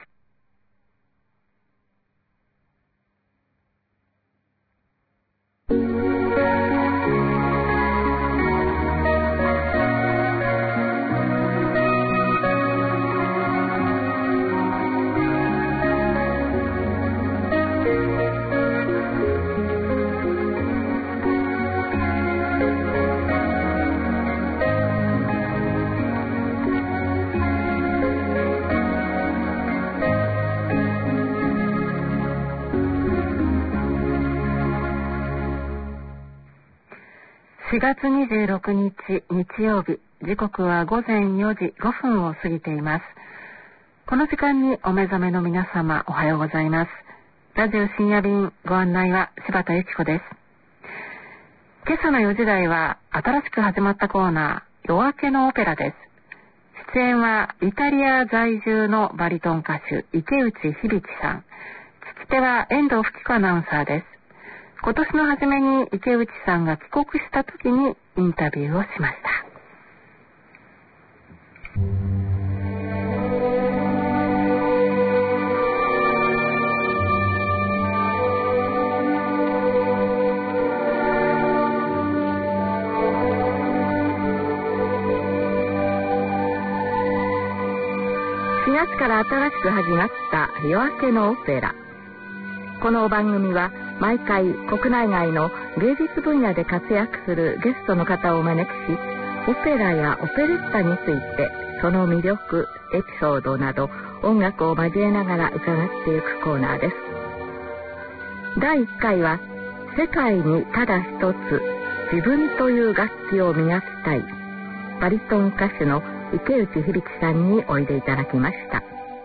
4月26日日曜日、時刻は午前4時5分を過ぎています。この時間にお目覚めの皆様、おはようございます。ラジオ深夜便ご案内は柴田由紀子です。今朝の4時台は新しく始まったコーナー、夜明けのオペラです。出演はイタリア在住のバリトン歌手池内響さん、聞き手は遠藤福子アナウンサーです。今年の初めに池内さんが帰国した時にインタビューをしました。4月から新しく始まった夜明けのオペラ。この番組は毎回国内外の芸術分野で活躍するゲストの方をお招きし、オペラやオペレッタについてその魅力、エピソードなど音楽を交えながら伺っていくコーナーです。第1回は世界にただ一つ自分という楽器を磨きたいバリトン歌手の池内響さんにおいでいただきました。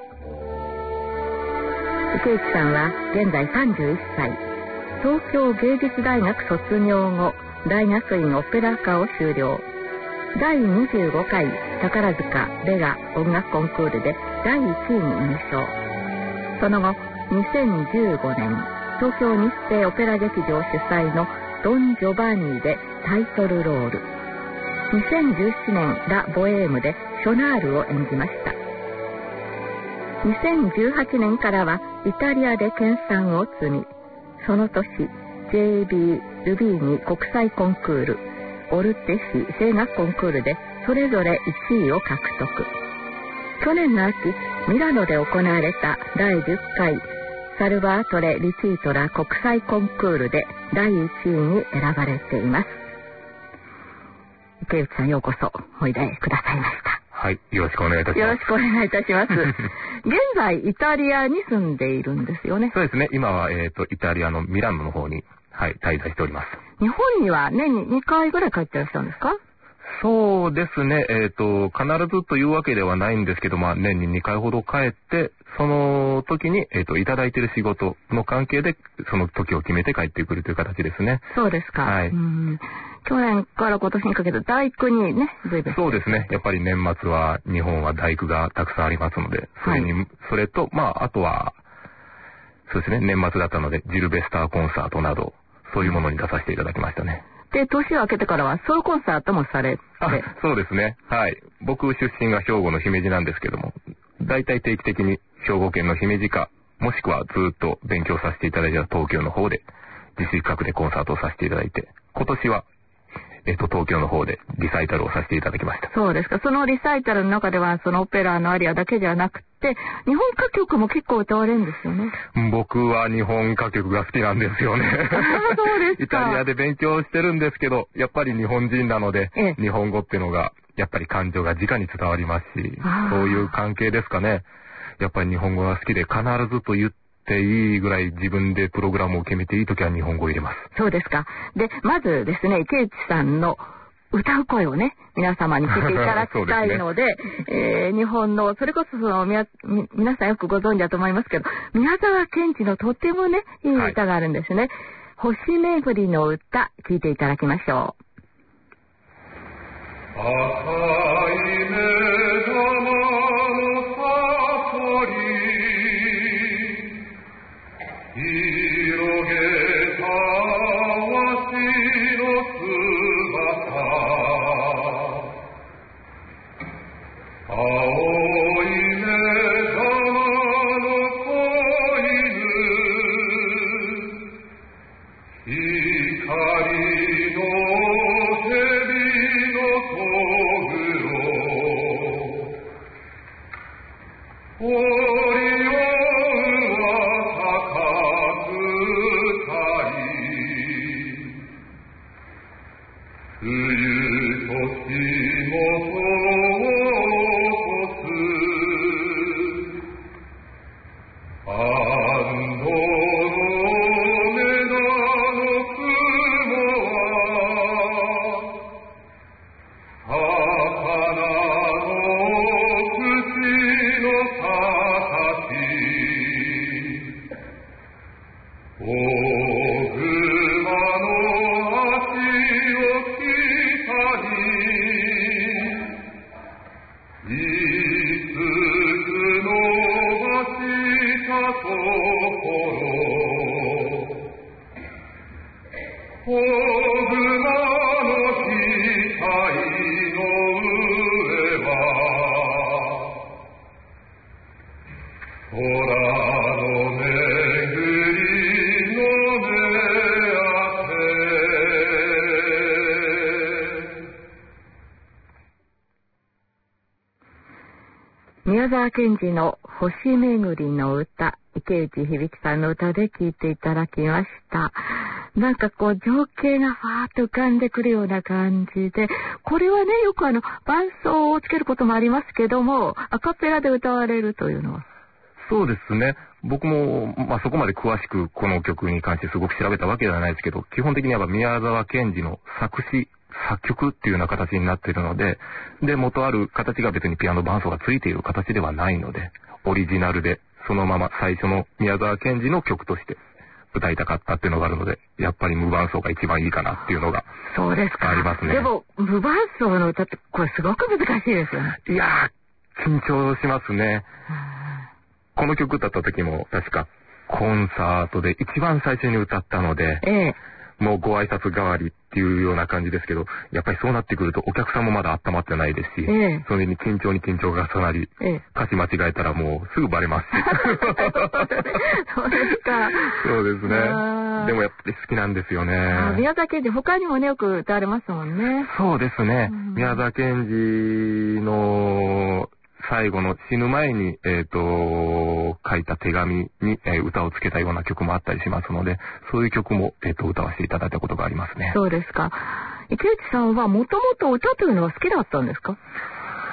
池内さんは現在31歳、東京芸術大学卒業後、大学院オペラ科を修了。第25回宝塚ベガ音楽コンクールで第1位に入賞。その後、2015年、東京日生オペラ劇場主催のドン・ジョバンニでタイトルロール。2017年ラ・ボエームでショナールを演じました。2018年からはイタリアで研鑽を積み、その年 JB ルビーニ国際コンクール、オルテ市声楽コンクールでそれぞれ1位を獲得。去年の秋、ミラノで行われた第10回サルバートレ・リチートラ国際コンクールで第1位に選ばれています。池内さん、ようこそおいでくださいました。 はい、よろしくお願いいたします。 よろしくお願いいたします。現在、イタリアに住んでいるんですよね。 そうですね。今は、イタリアのミラノの方に、はい、滞在しております。 日本には年に2回ぐらい帰ってらっしゃるんですか？ そうですね。必ずというわけではないんですけど、年に2回ほど帰って、その時に、いただいている仕事の関係で、その時を決めて帰ってくるという形ですね。 そうですか。 はい。 去年から今年にかけて大工にね、随分。 そうですね。やっぱり年末は日本は大工がたくさんありますので、それと、あとは、そうですね、年末だったので、ジルベスターコンサートなど、そういうものに出させていただきましたね。 で、年を明けてからはソロコンサートもされて。 そうですね。はい。僕出身が兵庫の姫路なんですけども、大体定期的に兵庫県の姫路か、もしくはずっと勉強させていただいた東京の方で、自主企画でコンサートをさせていただいて、今年は、東京の方でリサイタルをさせていただきました。 そうですか。そのリサイタルの中では、そのオペラのアリアだけじゃなくて、日本歌曲も結構歌われるんですよね。 僕は日本歌曲が好きなんですよね。 そうですか。 イタリアで勉強してるんですけど、やっぱり日本人なので、日本語っていうのが、やっぱり感情が直に伝わりますし、そういう関係ですかね。やっぱり日本語が好きで、必ずと言っていいぐらい自分でプログラムを決めていいときは日本語を入れます。 そうですか。で、まずですね、池内さんの歌う声をね、皆様に聞いていただきたいので、日本の、それこそ皆さんよくご存知だと思いますけど、宮沢賢治のとてもね、いい歌があるんですね。星巡りの歌、聞いていただきましょう。 赤い目玉の悟り広げたわしの姿青い目玉の子犬光の蛇のとぐろオリオンは高くたい冬と霜とを起こす安堵の目の雲は魚の口の形大熊の足を北に5つ伸ばしたところ大熊の額の上は空の巡りの目当て宮沢賢治の星巡りの歌、池内響さんの歌で聴いていただきました。なんかこう情景がファーッと浮かんでくるような感じで、これはね、よく伴奏をつけることもありますけども、アカペラで歌われるというのは。 そうですね。僕も、そこまで詳しくこの曲に関してすごく調べたわけではないですけど、基本的には宮沢賢治の作詞、作曲っていうような形になっているので、で、元ある形が別にピアノ伴奏がついている形ではないので、オリジナルで、そのまま最初の宮沢賢治の曲として歌いたかったっていうのがあるので、やっぱり無伴奏が一番いいかなっていうのがそうですか。 ありますね。 でも、無伴奏の歌ってこれすごく難しいですよね。 いやー、緊張しますね。この曲歌った時も確かコンサートで一番最初に歌ったので、もうご挨拶代わりっていうような感じですけど、やっぱりそうなってくるとお客さんもまだ温まってないですし、それに緊張に緊張が重なり、歌詞間違えたらもうすぐバレますし。 そうですか。 そうですね。でもやっぱり好きなんですよね。 宮沢賢治他にもねよく歌われますもんね。 そうですね。宮沢賢治の最後の死ぬ前に、書いた手紙に、歌をつけたような曲もあったりしますので、そういう曲も、歌わせていただいたことがありますね。 そうですか。池内さんはもともと歌というのは好きだったんですか？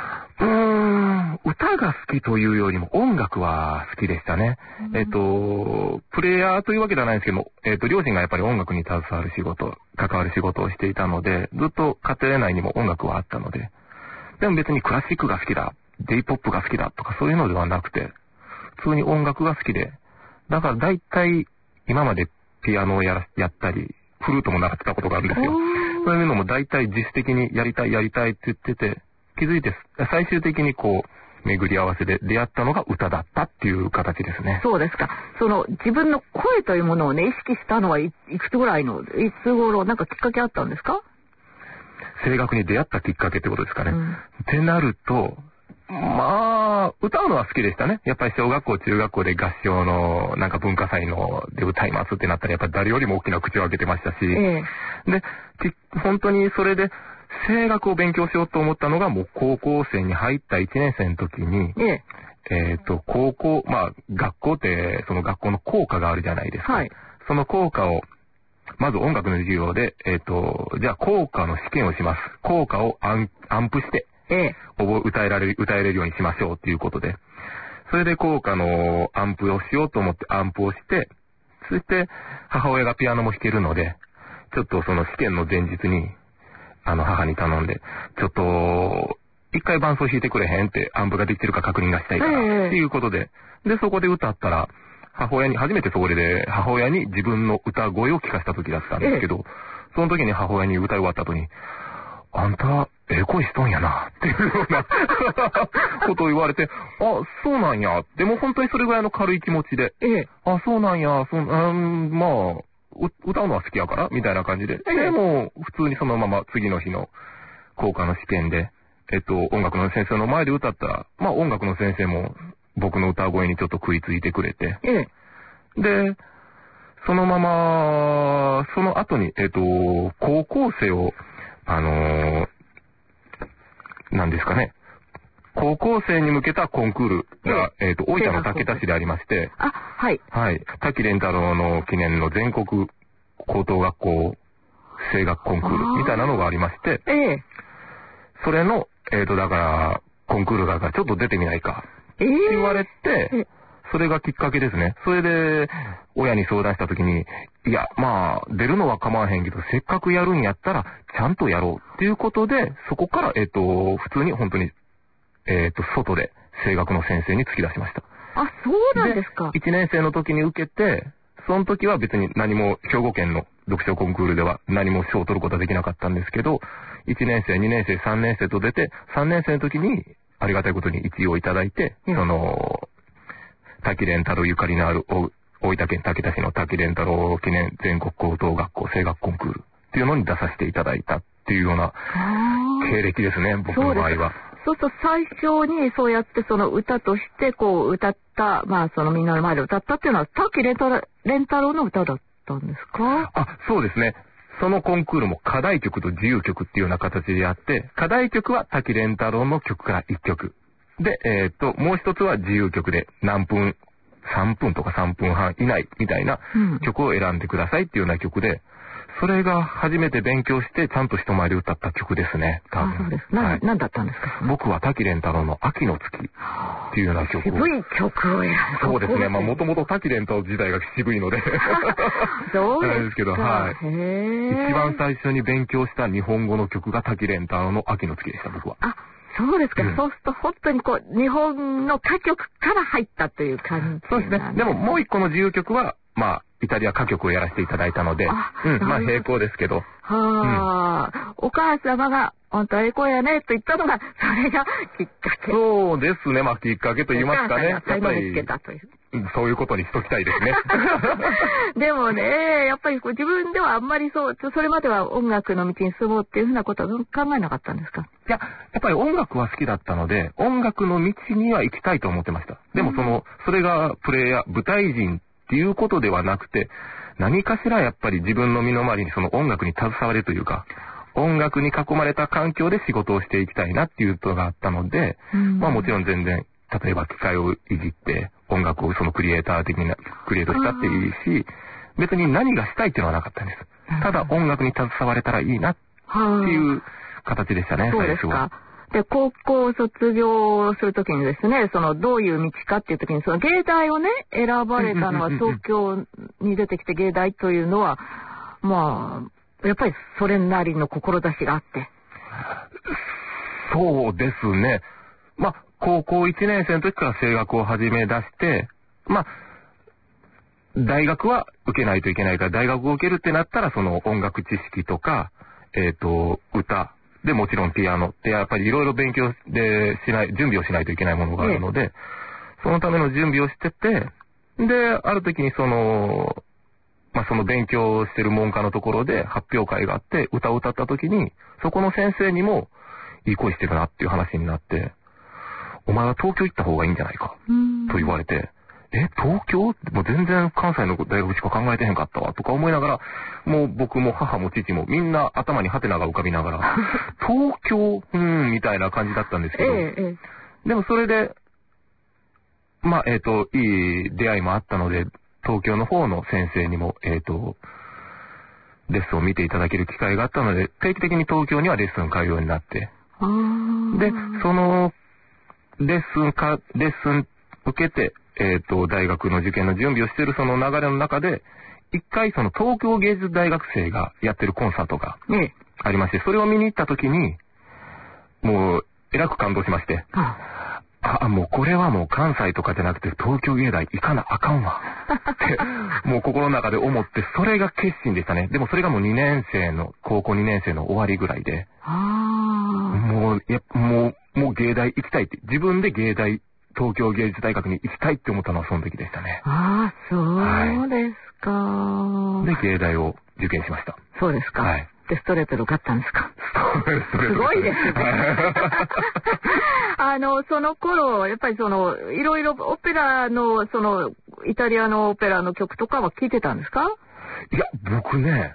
歌が好きというよりも音楽は好きでしたね。プレイヤーというわけではないんですけども、両親がやっぱり音楽に携わる仕事、関わる仕事をしていたので、ずっと家庭内にも音楽はあったので、でも別にクラシックが好きだ、J-POP が好きだとかそういうのではなくて、普通に音楽が好きで、だから大体今までピアノをやったり、フルートも習ってたことがあるんですよ。そういうのも大体自主的にやりたいって言ってて、気づいて最終的にこう巡り合わせで出会ったのが歌だったっていう形ですね。 そうですか。その自分の声というものをね、意識したのはいくつぐらいの、いつ頃なんかきっかけあったんですか？ 声楽に出会ったきっかけってことですかね。ってなると、まあ、歌うのは好きでしたね。やっぱり小学校、中学校で合唱のなんか文化祭ので歌いますってなったらやっぱり誰よりも大きな口を開けてましたし、で、本当にそれで声楽を勉強しようと思ったのがもう高校生に入った1年生の時に、高校、まあ学校ってその学校の校歌があるじゃないですか。その校歌をまず音楽の授業で、じゃあ校歌の試験をします。校歌をアンプして、歌えれるようにしましょうっていうことで。それで校歌のアンプをしようと思ってアンプをして、そして母親がピアノも弾けるので、ちょっとその試験の前日に、母に頼んで、ちょっと、一回伴奏弾いてくれへんって、アンプができてるか確認がしたいから、っていうことで、で、そこで歌ったら、初めてそこで母親に自分の歌声を聞かせた時だったんですけど、その時に母親に歌い終わった後に、あんた、声しとんやな、っていうようなことを言われて、あ、そうなんや。でも本当にそれぐらいの軽い気持ちで、あ、そうなんや、まあ、歌うのは好きやから、みたいな感じで。でも、普通にそのまま次の日の校歌の試験で、音楽の先生の前で歌ったら、まあ音楽の先生も僕の歌声にちょっと食いついてくれて、で、そのまま、その後に、高校生を、何ですかね、高校生に向けたコンクールが、大分の竹田市でありまして、滝蓮太郎の記念の全国高等学校声楽コンクールみたいなのがありまして、それの、だから、コンクールがちょっと出てみないか、って言われて、それがきっかけですね。それで、親に相談したときに、いや、まあ、出るのは構わへんけど、せっかくやるんやったら、ちゃんとやろうっていうことで、そこから、普通に本当に、外で声楽の先生に突き出しました。 あ、そうなんですか。 1年生の時に受けて、その時は別に何も、兵庫県の読書コンクールでは何も賞を取ることはできなかったんですけど、1年生、2年生、3年生と出て、3年生の時に、ありがたいことに1位をいただいて、滝蓮太郎ゆかりのある大分県竹田市の滝蓮太郎記念全国高等学校声楽コンクールっていうのに出させていただいたっていうような経歴ですね、僕の場合は。 そうすると最初にそうやってその歌としてこう歌った、まあそのみんなの前で歌ったっていうのは滝蓮太郎の歌だったんですか？ あ、そうですね。そのコンクールも課題曲と自由曲っていうような形でやって、課題曲は滝蓮太郎の曲から1曲。で、もう一つは自由曲で何分、3分とか3分半以内みたいな曲を選んでくださいっていうような曲で、それが初めて勉強してちゃんと人前で歌った曲ですね。多分。 あ、そうです。何だったんですか？ 僕は滝蓮太郎の秋の月っていうような曲を。 渋い曲を選んだ。 そうですね。まあもともと滝蓮太郎自体が渋いので。 そうですけど、はい。一番最初に勉強した日本語の曲が滝蓮太郎の秋の月でした、僕は。 あ、そうですか。そうすると本当にこう日本の歌曲から入ったという感じ。 そうですね。でももう一個の自由曲はまあイタリア歌曲をやらせていただいたので、まあ並行ですけど。お母様が本当は栄光やねと言ったのがそれがきっかけ。 そうですね。まあきっかけと言いますかね。やっぱりつけたという。 そういうことにしときたいですね。 でもね、やっぱり自分ではあんまりそれまでは音楽の道に進もうっていうふうなことは考えなかったんですか？ いや、やっぱり音楽は好きだったので、音楽の道には行きたいと思ってました。でもそれがプレイヤー、舞台人っていうことではなくて、何かしらやっぱり自分の身の回りにその音楽に携われるというか、音楽に囲まれた環境で仕事をしていきたいなっていうのがあったので、まあもちろん全然、例えば機械をいじって音楽をそのクリエイター的なクリエイトしたっていいし、別に何がしたいっていうのはなかったんです。ただ音楽に携われたらいいなっていう形でしたね、最初は。 で、高校卒業するときにですね、どういう道かっていうときに、芸大をね、選ばれたのは東京に出てきて芸大というのは、まあ、やっぱりそれなりの志があって。 そうですね。まあ、高校1年生の時から声楽を始め出して、まあ、大学は受けないといけないから、大学を受けるってなったら、音楽知識とか、歌、で、もちろんピアノって、やっぱりいろいろ勉強準備をしないといけないものがあるので、そのための準備をしてて、で、ある時にまあ、その勉強してる門下のところで発表会があって、歌を歌った時に、そこの先生にも、いい声してるなっていう話になって、お前は東京行った方がいいんじゃないか、と言われて、東京もう全然関西の大学しか考えてへんかったわ、とか思いながら、もう僕も母も父もみんな頭にハテナが浮かびながら、東京、みたいな感じだったんですけど、でもそれで、まあ、いい出会いもあったので、東京の方の先生にも、レッスンを見ていただける機会があったので、定期的に東京にはレッスン通うようになって、で、その、レッスン受けて、大学の受験の準備をしているその流れの中で、一回東京芸術大学生がやってるコンサートがありまして、それを見に行った時に、もう、えらく感動しまして、もうこれはもう関西とかじゃなくて東京芸大行かなあかんわってもう心の中で思って、それが決心でしたね。でもそれがもう高校2年生の終わりぐらいで、もう芸大行きたいって、自分で東京芸術大学に行きたいって思ったのはその時でしたね。 そうですか。 で、芸大を受験しました。 そうですか。で、ストレートで受かったんですか。 すごいですね。その頃、やっぱりいろいろオペラの、イタリアのオペラの曲とかは聴いてたんですか？ いや、僕ね、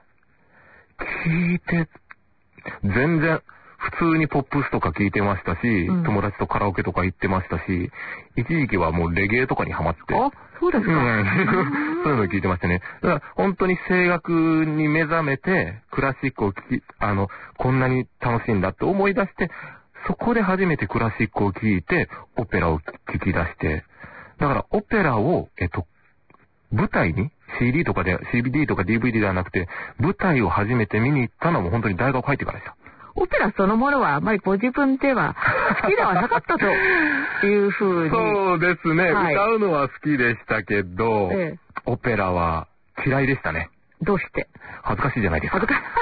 全然、普通にポップスとか聴いてましたし、友達とカラオケとか行ってましたし、一時期はもうレゲエとかにハマって。 そうですか。 そういうの聞いてましたね。だから本当に声楽に目覚めて、クラシックをこんなに楽しいんだって思い出して、そこで初めてクラシックを聴いて、オペラを聴き出して、だからオペラを、舞台に CD とか DVD ではなくて、舞台を初めて見に行ったのも本当に大学入ってからでした。 オペラそのものはあまりご自分では好きではなかったというふうに。 そうですね、歌うのは好きでしたけど、オペラは嫌いでしたね。 どうして？ 恥ずかしいじゃないですか。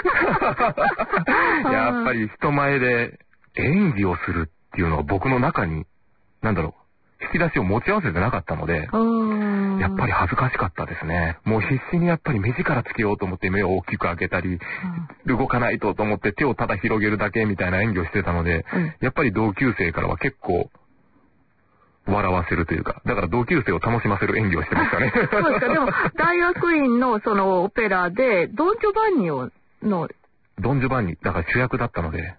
やっぱり人前で演技をするっていうのは僕の中に、引き出しを持ち合わせてなかったので、やっぱり恥ずかしかったですね。もう必死にやっぱり目力つけようと思って目を大きく開けたり、動かないと思って手をただ広げるだけみたいな演技をしてたので、やっぱり同級生からは結構笑わせるというか、だから同級生を楽しませる演技をしてましたね。 そうですか。でも大学院のオペラでドン・ジョバンニだから主役だったので、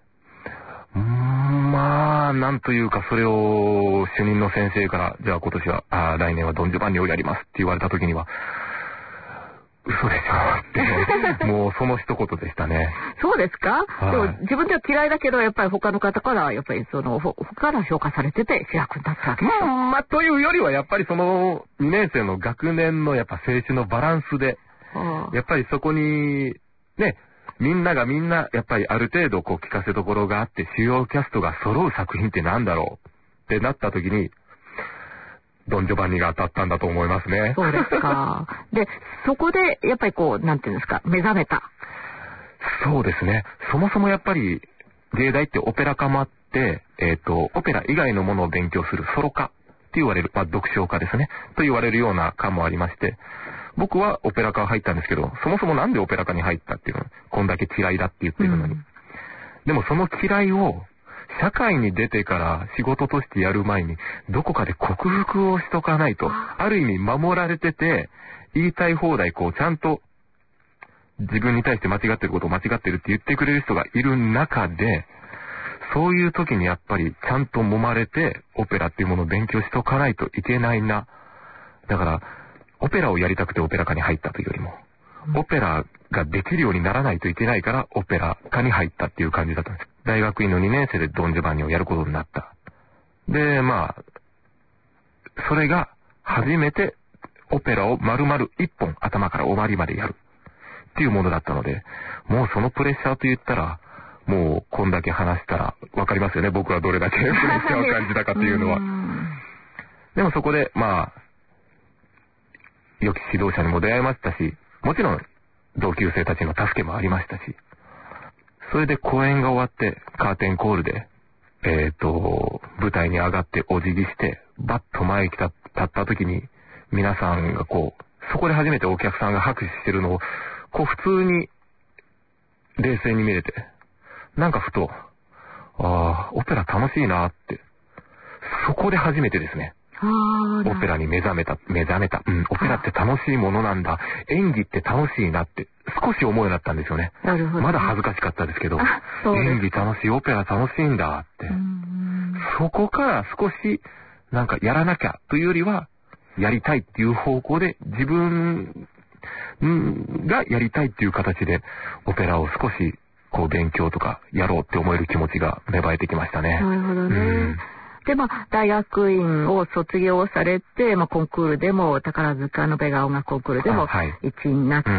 まあなんというか、それを主任の先生から、じゃあ今年は来年はドン・ジョバンニをやりますって言われた時には、嘘でしょってもうその一言でしたね。 そうですか？でも自分では嫌いだけど、やっぱり他の方からやっぱり他から評価されてて主役になったわけですよ。 まあというよりはやっぱり2年生の学年のやっぱ青春のバランスで、やっぱりそこにね、みんなやっぱりある程度聞かせどころがあって、主要キャストが揃う作品ってなんだろうってなった時に、ドン・ジョバンニが当たったんだと思いますね。 そうですか。で、そこでやっぱりなんていうんですか、目覚めた。 そうですね。そもそもやっぱり芸大ってオペラ科もあって、オペラ以外のものを勉強するソロ科って言われる、読唱科ですねと言われるような科もありまして、僕はオペラ科入ったんですけど、そもそもなんでオペラ科に入ったっていうの、こんだけ嫌いだって言ってるのに。でもその嫌いを社会に出てから仕事としてやる前にどこかで克服をしとかないと、ある意味守られてて、言いたい放題ちゃんと自分に対して間違ってることを間違ってるって言ってくれる人がいる中で、そういう時にやっぱりちゃんと揉まれてオペラっていうものを勉強しとかないといけないな。だからオペラをやりたくてオペラ科に入ったというよりも、オペラができるようにならないといけないからオペラ科に入ったっていう感じだったんです。 大学院の2年生でドン・ジョバンニをやることになった。で、まあ、それが初めてオペラを丸々一本頭から終わりまでやるっていうものだったので、もうそのプレッシャーと言ったら、もうこんだけ話したらわかりますよね。僕はどれだけプレッシャーを感じたかっていうのは。でもそこで、まあ、良き指導者にも出会いましたし、もちろん同級生たちの助けもありましたし、それで公演が終わってカーテンコールで、舞台に上がってお辞儀して、バッと前に立った時に、皆さんがこう、そこで初めてお客さんが拍手してるのを、こう普通に冷静に見れて、なんかふと、オペラ楽しいなって、そこで初めてですね。オペラに目覚めた、オペラって楽しいものなんだ、演技って楽しいなって少し思うようになったんですよね。 なるほど。 まだ恥ずかしかったですけど、演技楽しい、オペラ楽しいんだって。そこから少しなんかやらなきゃというよりは、やりたいっていう方向で自分がやりたいっていう形でオペラを少しこう勉強とかやろうって思える気持ちが芽生えてきましたね。 なるほどね。で、大学院を卒業されて、コンクールでも、宝塚のベガ音楽コンクールでも1位になって、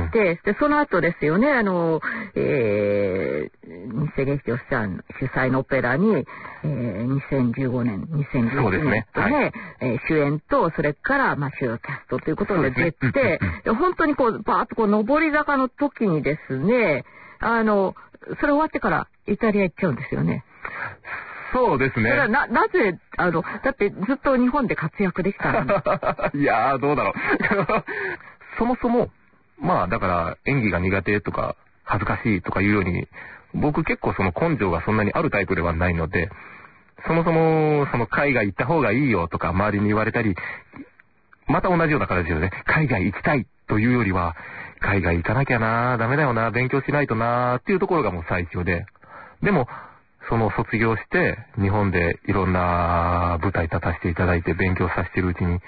で、その後ですよね、日生劇場さん主催のオペラに、2015年、2011年とね、主演と、それから、主要キャストということで出て、本当にこう、バーッとこう、上り坂の時にですね、それ終わってからイタリア行っちゃうんですよね。 そうですね。 それはなぜ、だってずっと日本で活躍できたのいやー、どうだろう。そもそも、だから演技が苦手とか恥ずかしいとかいうように、僕結構その根性がそんなにあるタイプではないので、そもそもその海外行った方がいいよとか周りに言われたり、また同じような形でね、海外行きたいというよりは、海外行かなきゃなー、ダメだよなー、勉強しないとなーっていうところがもう最初で、でも、その卒業して日本でいろんな舞台立たせていただいて勉強させているうちに、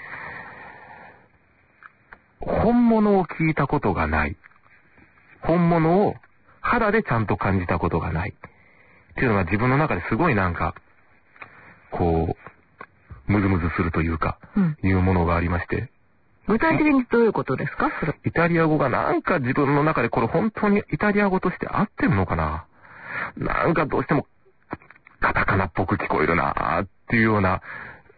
本物を聞いたことがない、本物を肌でちゃんと感じたことがないっていうのが自分の中ですごいなんかこうムズムズするというか、いうものがありまして。 具体的にどういうことですか？それイタリア語がなんか自分の中でこれ本当にイタリア語として合ってるのかな、なんかどうしてもカタカナっぽく聞こえるなーっていうような、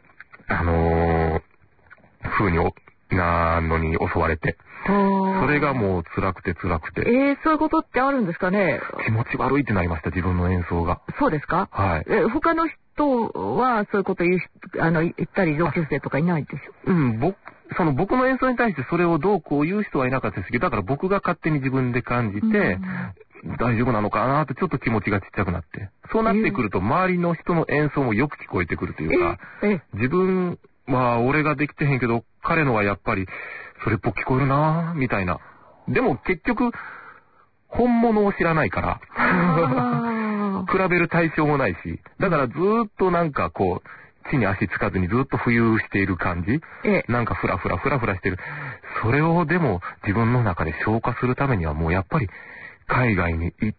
風なのに襲われて、それがもう辛くて。 そういうことってあるんですかね？ 気持ち悪いってなりました、自分の演奏が。 そうですか？ はい。 他の人はそういうこと言ったり上級生とかいないでしょ？ 僕の演奏に対してそれをどうこう言う人はいなかったですけど、だから僕が勝手に自分で感じて、大丈夫なのかなってちょっと気持ちがちっちゃくなって。そうなってくると周りの人の演奏もよく聞こえてくるというか、自分は俺ができてへんけど、彼のはやっぱりそれっぽく聞こえるなみたいな。でも結局、本物を知らないから、比べる対象もないし、だからずーっとなんかこう、地に足つかずにずっと浮遊している感じ、なんかフラフラしてる。それをでも自分の中で消化するためにはもうやっぱり海外に行って、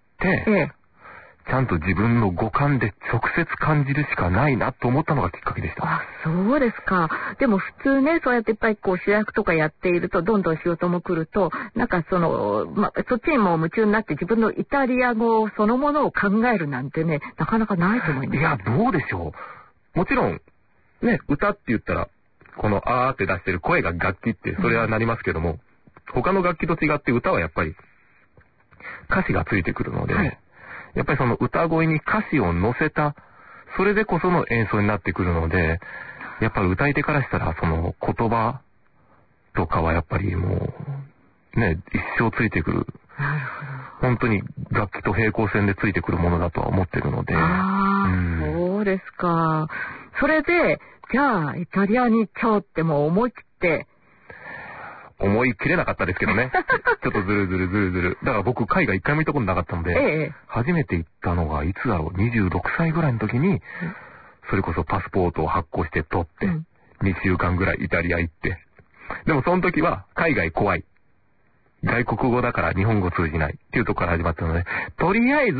ちゃんと自分の五感で直接感じるしかないなと思ったのがきっかけでした。 そうですか。でも普通ね、そうやっていっぱいこう主役とかやっていると、どんどん仕事も来ると、なんかそっちにも夢中になって自分のイタリア語そのものを考えるなんてね、なかなかないと思います。 いや、どうでしょう。もちろん、ね、歌って言ったら、このあーって出してる声が楽器って、それはなりますけども、他の楽器と違って歌はやっぱり、歌詞がついてくるので、やっぱりその歌声に歌詞を乗せた、それでこその演奏になってくるので、やっぱり歌い手からしたらその言葉とかはやっぱりもう、ね、一生ついてくる。本当に楽器と平行線でついてくるものだとは思ってるので。 そうですか。それで、じゃあイタリアに行っちゃおうってもう思い切って、 思い切れなかったですけどね。ちょっとずる。だから僕海外一回も行ったことなかったので、初めて行ったのがいつだろう、26歳ぐらいの時に、それこそパスポートを発行して取って、2週間ぐらいイタリア行って。でもその時は海外怖い。外国語だから日本語通じないっていうところから始まったので、とりあえず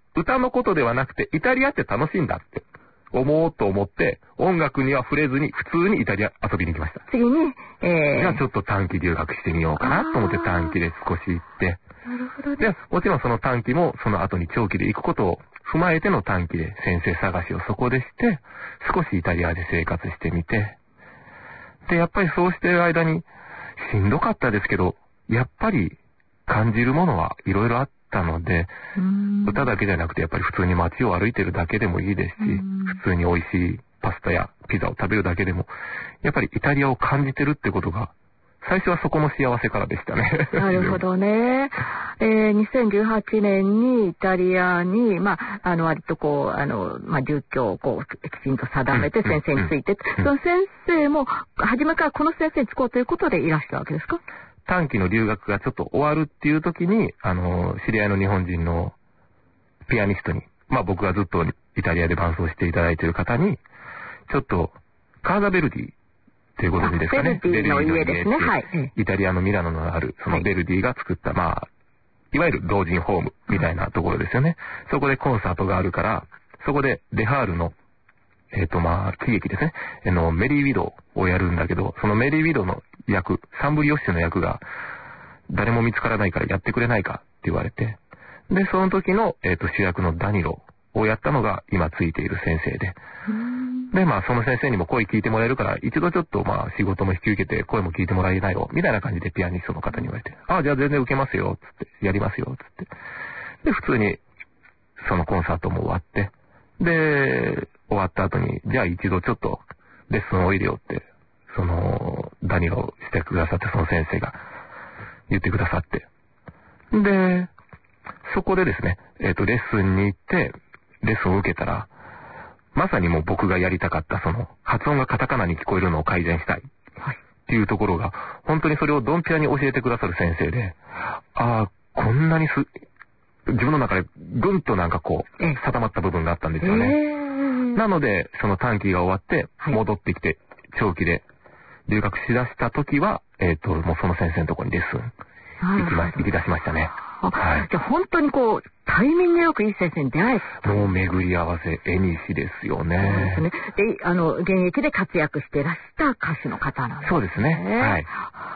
歌のことではなくて、イタリアって楽しいんだって思おうと思って、音楽には触れずに、普通にイタリア遊びに行きました。 次に、 じゃあちょっと短期留学してみようかなと思って短期で少し行って、 なるほどね。 で、もちろんその短期もその後に長期で行くことを踏まえての短期で先生探しをそこでして、少しイタリアで生活してみて、で、やっぱりそうしてる間にしんどかったですけど、やっぱり感じるものはいろいろあったので、歌だけじゃなくてやっぱり普通に街を歩いてるだけでもいいですし、普通に美味しいパスタやピザを食べるだけでも、やっぱりイタリアを感じてるってことが、最初はそこの幸せからでしたね。 なるほどね。2018年にイタリアに、割とこう、住居をこう、きちんと定めて先生について、その先生も、初めからこの先生につこうということでいらしたわけですか？ 短期の留学がちょっと終わるっていう時に、知り合いの日本人のピアニストに、僕がずっとイタリアで伴奏していただいている方に、ちょっと、カーザベルディっていうことですかね。 ベルディの家ですね。はい。 イタリアのミラノのある、そのベルディが作った、いわゆる老人ホームみたいなところですよね。そこでコンサートがあるから、そこでレハールの、喜劇ですね。メリー・ウィドウをやるんだけど、そのメリー・ウィドウの役、サンブリオッシュの役が、誰も見つからないからやってくれないかって言われて、で、その時の、主役のダニロをやったのが今ついている先生で、で、その先生にも声聞いてもらえるから、一度ちょっと仕事も引き受けて声も聞いてもらえないよ、みたいな感じでピアニストの方に言われて、じゃあ全然受けますよ、つって、やりますよ、つって。で、普通に、そのコンサートも終わって、で、終わった後に、じゃあ一度ちょっと、レッスンを入れようって、ダニロしてくださって、その先生が言ってくださって。で、そこでですね、レッスンに行って、レッスンを受けたら、まさにもう僕がやりたかった発音がカタカナに聞こえるのを改善したいっていうところが、本当にそれをドンピシャに教えてくださる先生で、こんなに自分の中でぐんと定まった部分があったんですよね。なので、その短期が終わって戻ってきて、長期で留学しだした時は、もうその先生のところにレッスン行き出しましたね。 じゃあ本当にタイミングよくいい先生に出会えた。 もう巡り合わせ、絵にしですよね。 そうですね。で、現役で活躍していらした歌手の方なんですね。 そうですね。はい。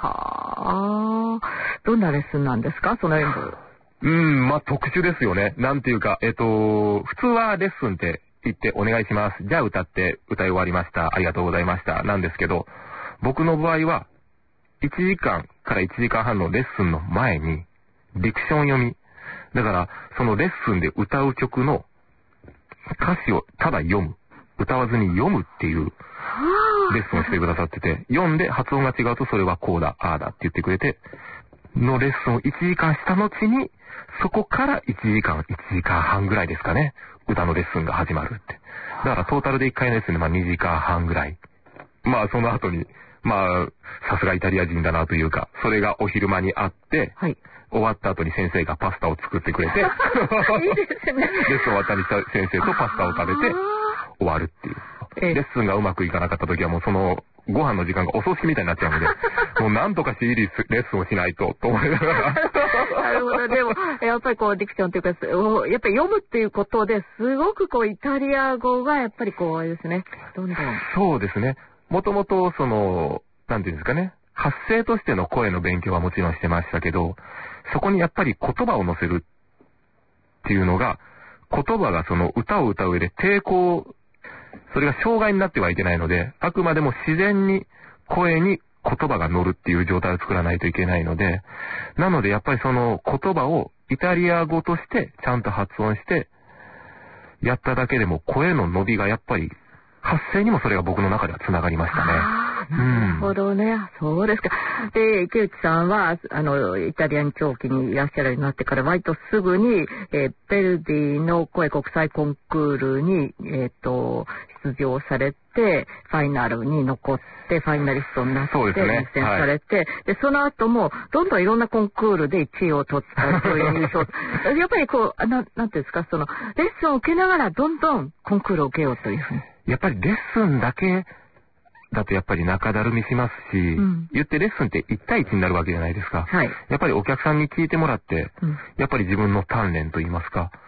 どんなレッスンなんですか、その演舞？ 特殊ですよね。なんていうか、普通はレッスンって言ってお願いします。じゃあ歌い終わりました。ありがとうございました。なんですけど、僕の場合は、1時間から1時間半のレッスンの前に、ディクション読み。だから、そのレッスンで歌う曲の歌詞をただ読む。歌わずに読むっていうレッスンをしてくださってて、読んで発音が違うとそれはこうだ、ああだって言ってくれて、のレッスンを1時間した後に、そこから1時間半ぐらいですかね、歌のレッスンが始まるって。だからトータルで1回のレッスンで2時間半ぐらい。その後に、さすがイタリア人だなというか、それがお昼間にあって、終わった後に先生がパスタを作ってくれて、いいですね。レッスン終わったに先生とパスタを食べて終わるっていう。レッスンがうまくいかなかった時はもうそのご飯の時間がお葬式みたいになっちゃうので、もうなんとかしていいレッスンをしないと思いながら。 なるほど。でも、やっぱりディクションというか、やっぱり読むっていうことですごくイタリア語がやっぱりあれですね。どんどん。 そうですね。もともとなんていうんですかね。発声としての声の勉強はもちろんしてましたけど、そこにやっぱり言葉を乗せるっていうのが、言葉が歌を歌う上で抵抗、それが障害になってはいけないので、あくまでも自然に声に言葉が乗るっていう状態を作らないといけないので、なのでやっぱりその言葉をイタリア語としてちゃんと発音してやっただけでも声の伸びがやっぱり発声にもそれが僕の中ではつながりましたね。 なるほどね。そうですか。で、池内さんは、イタリアに長期にいらっしゃるようになってから、割とすぐに、ベルディの声国際コンクールに、出場されて、ファイナルに残って、ファイナリストになって、 そうですね。 実践されて、で、その後も、どんどんいろんなコンクールで1位を取った、そういう優勝。やっぱりなんていうんですか、レッスンを受けながら、どんどんコンクールを受けようというふうに。 やっぱりレッスンだけ、だとやっぱり中だるみしますし、言ってレッスンって1対1になるわけじゃないですか。やっぱりお客さんに聞いてもらって、やっぱり自分の鍛錬といいますか、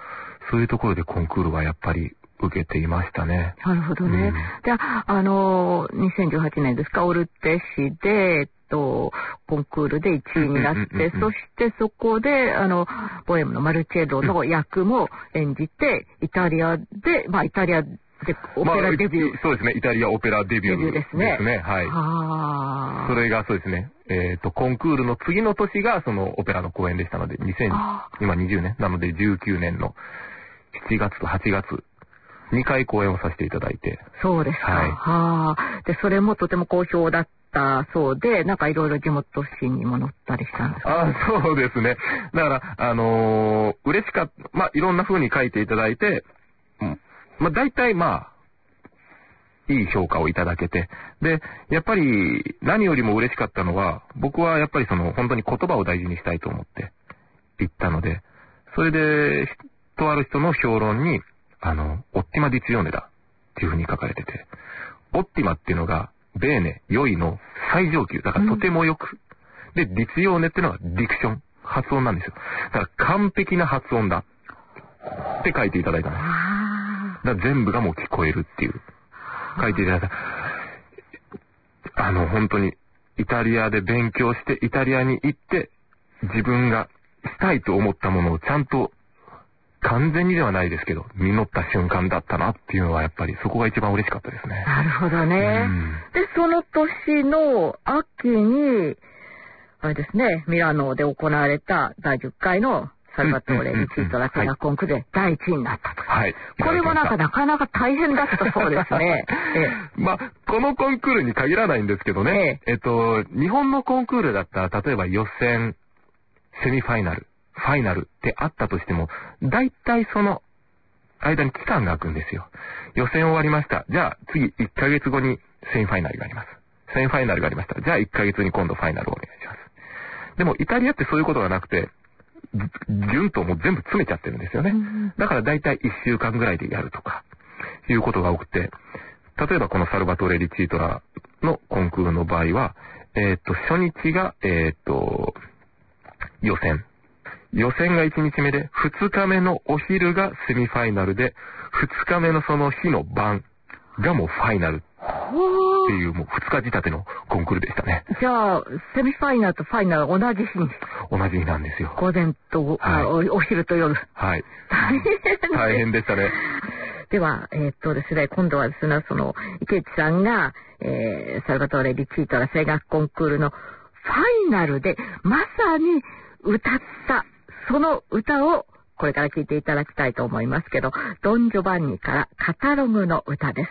そういうところでコンクールはやっぱり受けていましたね。 なるほどね。で、2018年ですか、オルテ市で、コンクールで1位になって、そしてそこで、ボエムのマルチェロの役も演じて、イタリアでオペラデビュー。 そうですね、イタリアオペラデビューですね。はい。それがそうですね、コンクールの次の年がそのオペラの公演でしたので、今20年、なので19年の7月と8月、2回公演をさせていただいて。 そうですか。で、それもとても好評だったそうで、なんかいろいろ地元紙にも載ったりしたんですか？ そうですね。だから、嬉しかった、いろんな風に書いていただいて、大体いい評価をいただけて、で、やっぱり何よりも嬉しかったのは、僕はやっぱり本当に言葉を大事にしたいと思って言ったので、それで、とある人の評論に、オッティマディツィオーネだっていう風に書かれてて、オッティマっていうのが、ベーネ、良いの最上級、だからとてもよく、で、ディツィオーネっていうのはディクション、発音なんですよ。だから完璧な発音だって書いていただいたんです。だから全部がもう聞こえるっていう書いていただいた。本当にイタリアで勉強してイタリアに行って自分がしたいと思ったものをちゃんと完全にではないですけど実った瞬間だったなっていうのはやっぱりそこが一番嬉しかったですね。 なるほどね。で、その年の秋にあれですね、ミラノで行われた第10回のサルバトーレ・リチートラテラコンクールで第1位になったと。 はい。 これもなかなか大変だったそうですね。 このコンクールに限らないんですけどね。日本のコンクールだったら、例えば予選、セミファイナル、ファイナルってあったとしても、大体その間に期間が空くんですよ。予選終わりました。じゃあ次1ヶ月後にセミファイナルがあります。セミファイナルがありました。じゃあ1ヶ月に今度ファイナルをお願いします。でもイタリアってそういうことがなくて、順ともう全部詰めちゃってるんですよね。だから大体1週間ぐらいでやるとか、いうことが多くて、例えばこのサルバトーレ・リチートラのコンクールの場合は、初日が、予選。予選が1日目で、2日目のお昼がセミファイナルで、2日目のその日の晩がもうファイナル。っていうもう2日仕立てのコンクールでしたね。 じゃあセミファイナルとファイナル同じ日に。 同じ日なんですよ。 午前と、お昼と夜。 はい。大変でしたね。 ではですね、今度はですね、その池内さんが、サルバトーレ・リチートラ声楽コンクールのファイナルでまさに歌ったその歌をこれから聴いていただきたいと思いますけど、ドン・ジョバンニからカタログの歌です。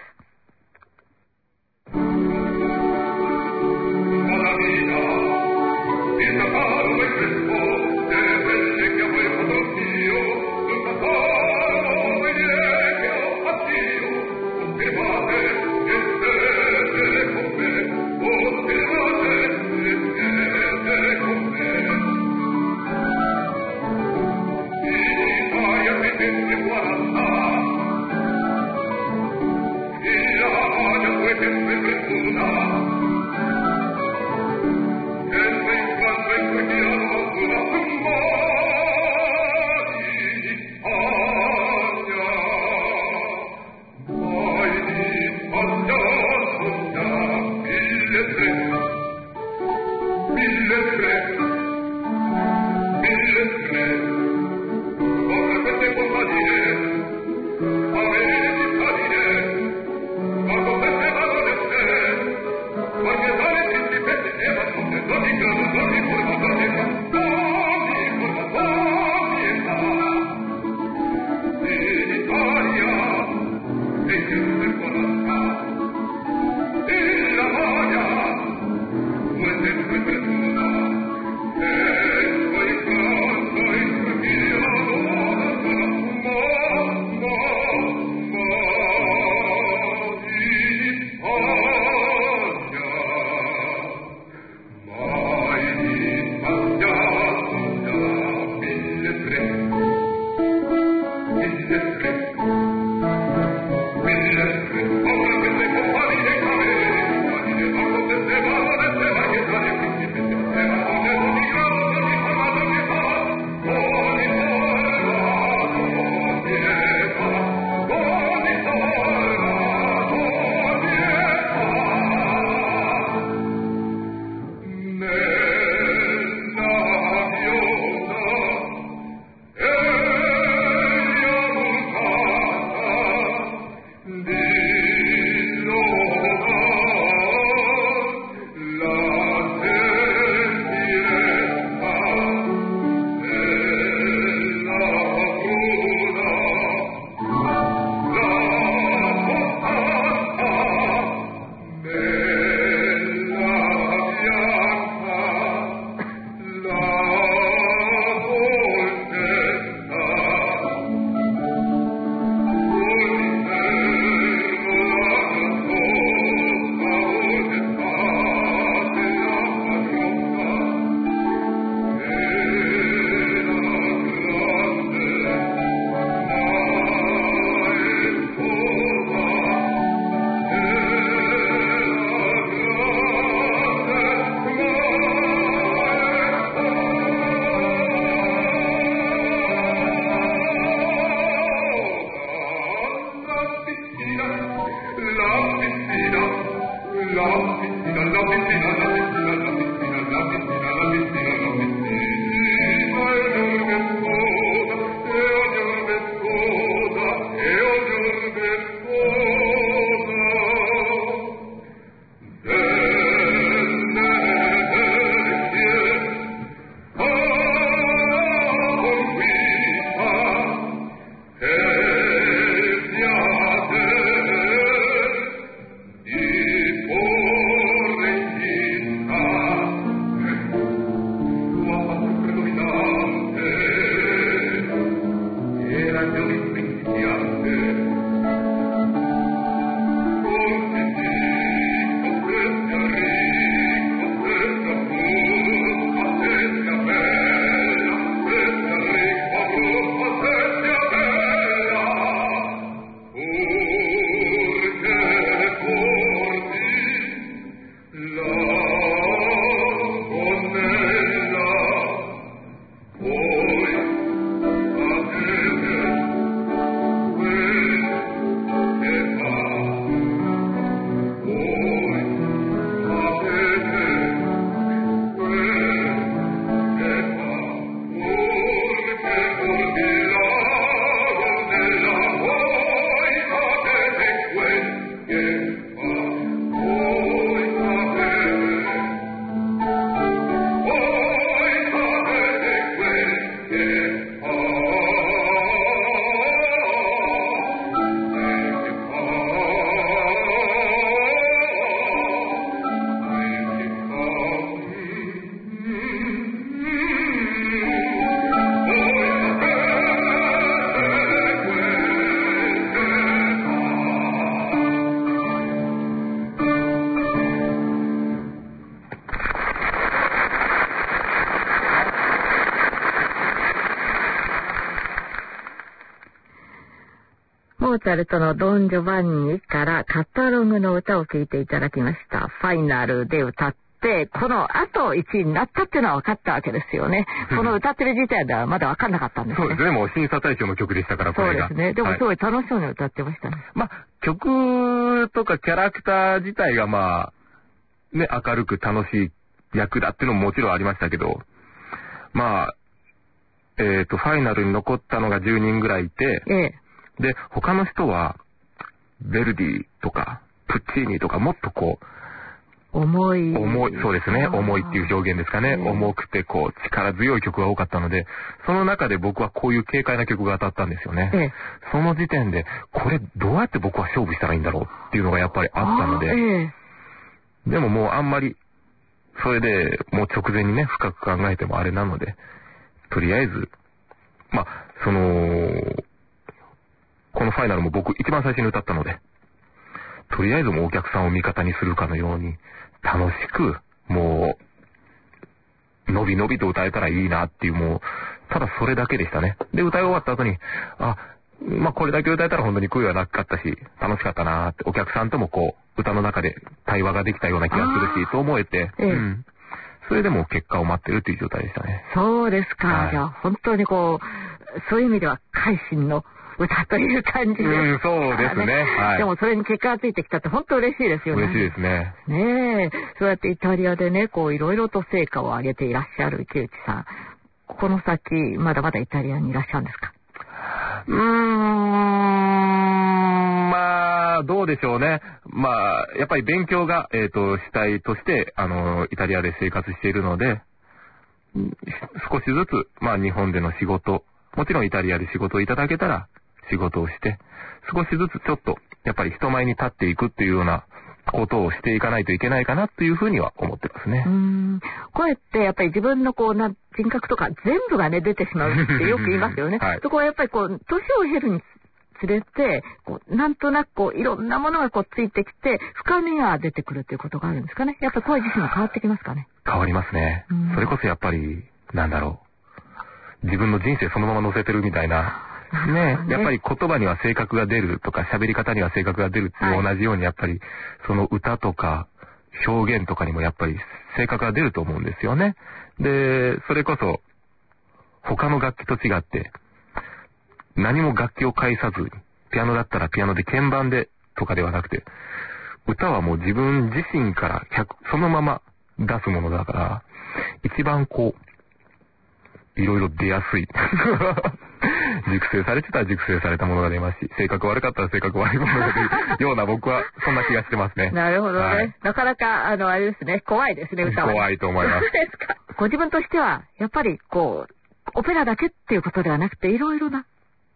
モーツァルトのドン・ジョバンニからカタログの歌を聴いていただきました。ファイナルで歌って、この後1位になったっていうのは分かったわけですよね。この歌ってる時点ではまだ分かんなかったんですね。 そうですね。もう審査対象の曲でしたから、これが。 そうですね。でもすごい楽しそうに歌ってましたね。 まあ、曲とかキャラクター自体がまあ、ね、明るく楽しい役だっていうのももちろんありましたけど、まあ、ファイナルに残ったのが10人ぐらいいて、で、他の人は、ヴェルディとか、プッチーニとか、もっとこう、 重い、 そうですね、重いっていう表現ですかね。重くて、こう、力強い曲が多かったので、その中で僕はこういう軽快な曲が当たったんですよね。その時点で、これどうやって僕は勝負したらいいんだろうっていうのがやっぱりあったので、でももうあんまり、それでもう直前にね、深く考えてもあれなので、とりあえず、まあ、このファイナルも僕一番最初に歌ったので、とりあえずもうお客さんを味方にするかのように、楽しく、もう、のびのびと歌えたらいいなっていう、もう、ただそれだけでしたね。で、歌い終わった後に、まあ、これだけ歌えたら本当に悔いはなかったし、楽しかったなーって、お客さんともこう、歌の中で対話ができたような気がするし、と思えて、それでも結果を待ってるっていう状態でしたね。 そうですか。はい、じゃあ、本当にこう、そういう意味では、改心の歌という感じで、 そうですね。はい。 でもそれに結果がついてきたって本当嬉しいですよね。 嬉しいですね。 ねえ。そうやってイタリアでね、こういろいろと成果を上げていらっしゃる木内さん。この先、まだまだイタリアにいらっしゃるんですか？ まあ、どうでしょうね。まあ、やっぱり勉強が、主体として、イタリアで生活しているので、少しずつ、まあ日本での仕事、もちろんイタリアで仕事をいただけたら、仕事をして、少しずつちょっと、やっぱり人前に立っていくっていうようなことをしていかないといけないかなっていうふうには思ってますね。 声ってやっぱり自分のこう人格とか全部がね出てしまうってよく言いますよね。はい、そこはやっぱりこう、年を経るにつれて、こうなんとなくこういろんなものがこうついてきて、深みが出てくるっていうことがあるんですかね。やっぱり声自身も変わってきますかね。 変わりますね。それこそやっぱり、なんだろう。自分の人生そのまま乗せてるみたいな。ね、やっぱり言葉には性格が出るとか喋り方には性格が出るっていう同じようにやっぱりその歌とか表現とかにもやっぱり性格が出ると思うんですよね。で、それこそ他の楽器と違って何も楽器を介さずピアノだったらピアノで鍵盤でとかではなくて歌はもう自分自身からそのまま出すものだから、一番いろいろ出やすい。熟成されてたら熟成されたものが出ますし、性格悪かったら性格悪いものが出るような、僕はそんな気がしてますね。 なるほどね。 はい、 なかなか、あれですね、怖いですね、歌は。 怖いと思います。 そうですか。ご自分としては、やっぱりオペラだけっていうことではなくて、いろいろな。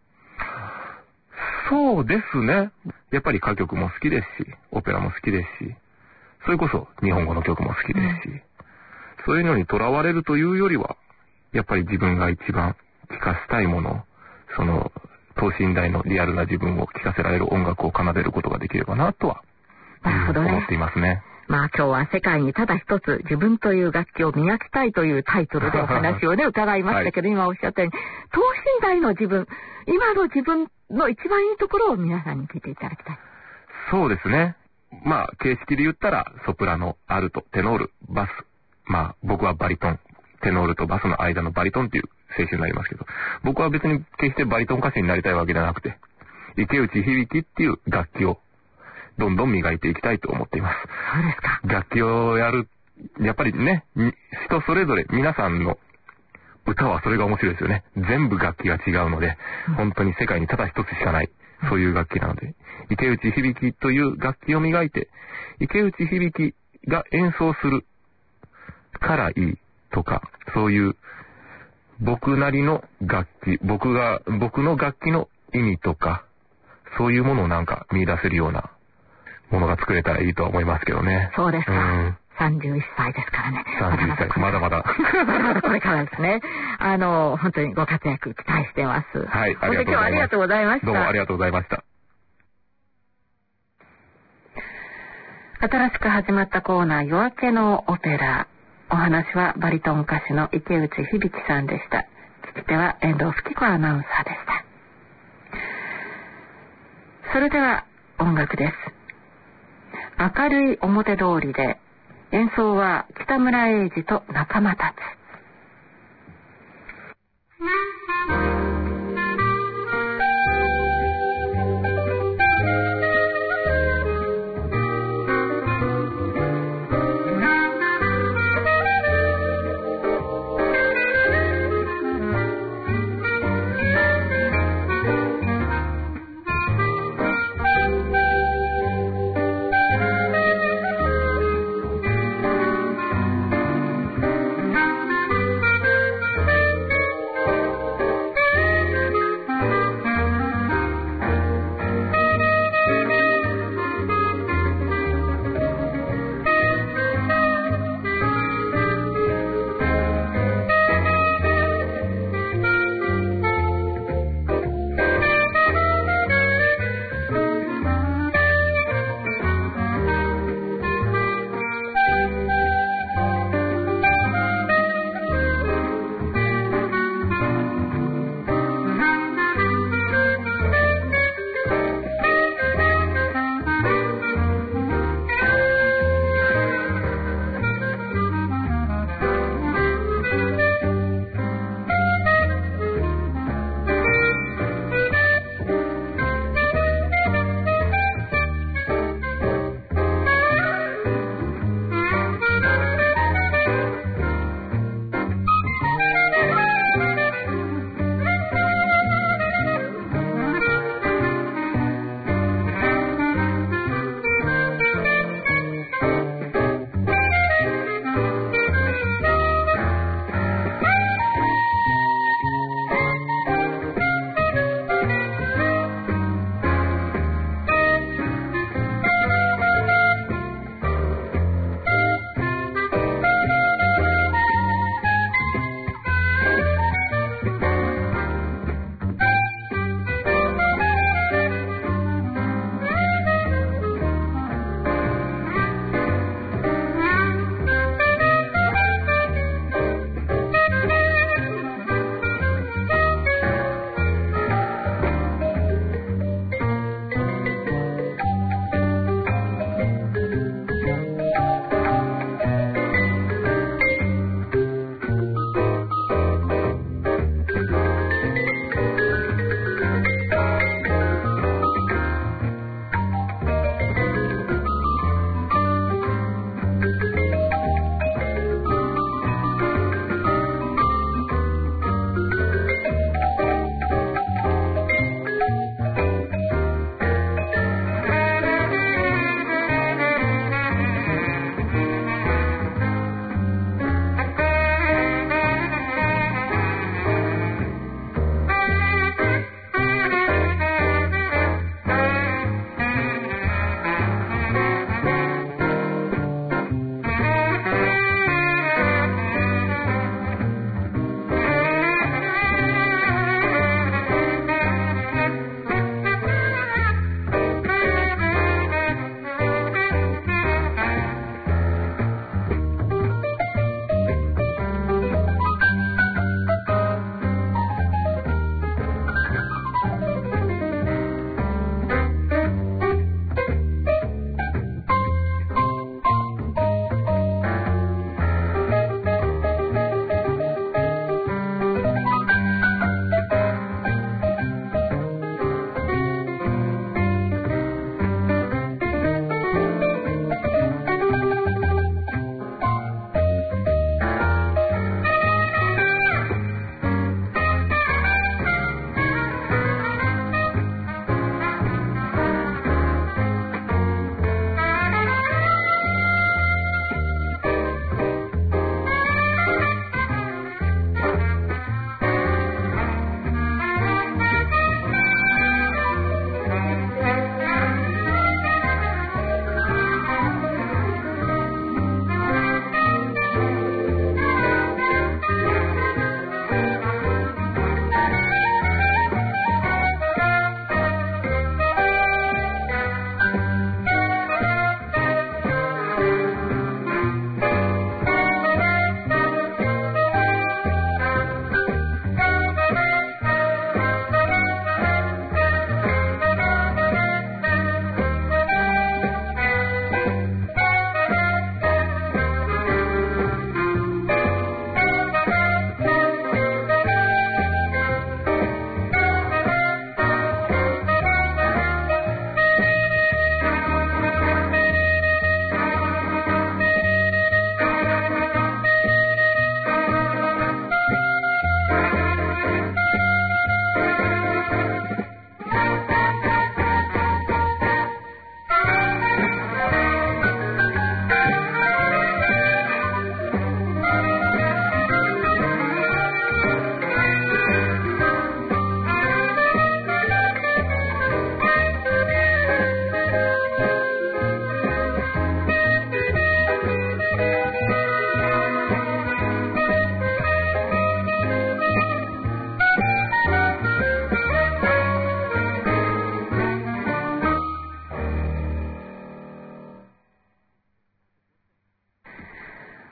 そうですね。やっぱり歌曲も好きですし、オペラも好きですし、それこそ日本語の曲も好きですし、そういうのにとらわれるというよりは、やっぱり自分が一番聴かせたいもの、等身大のリアルな自分を聴かせられる音楽を奏でることができればなとは、 なるほどね、 思っていますね。 まあ今日は世界にただ一つ自分という楽器を磨きたいというタイトルでお話をね伺いましたけど、はい、今おっしゃったように等身大の自分、今の自分の一番いいところを皆さんに聞いていただきたい。 そうですね。まあ形式で言ったらソプラノ、アルト、テノール、バス、まあ僕はバリトン、テノールとバスの間のバリトンっていう性種になりますけど、僕は別に決してバリトン歌手になりたいわけじゃなくて、池内響っていう楽器をどんどん磨いていきたいと思っています。 そうですか。 楽器をやる、やっぱりね、人それぞれ皆さんの歌はそれが面白いですよね。全部楽器が違うので、本当に世界にただ一つしかない、そういう楽器なので、池内響という楽器を磨いて、池内響が演奏するからいいとか、そういう僕なりの楽器、僕の楽器の意味とか、そういうものをなんか見出せるようなものが作れたらいいとは思いますけどね。 そうですか。31歳ですからね。 31歳、まだまだ。 これからですね。本当にご活躍期待してます。 はい、ありがとうございます。 今日はありがとうございました。 どうもありがとうございました。 新しく始まったコーナー、夜明けのオペラ。お話はバリトン歌手の池内響さんでした。聞き手は遠藤吹子アナウンサーでした。それでは音楽です。明るい表通りで、演奏は北村英治と仲間たち。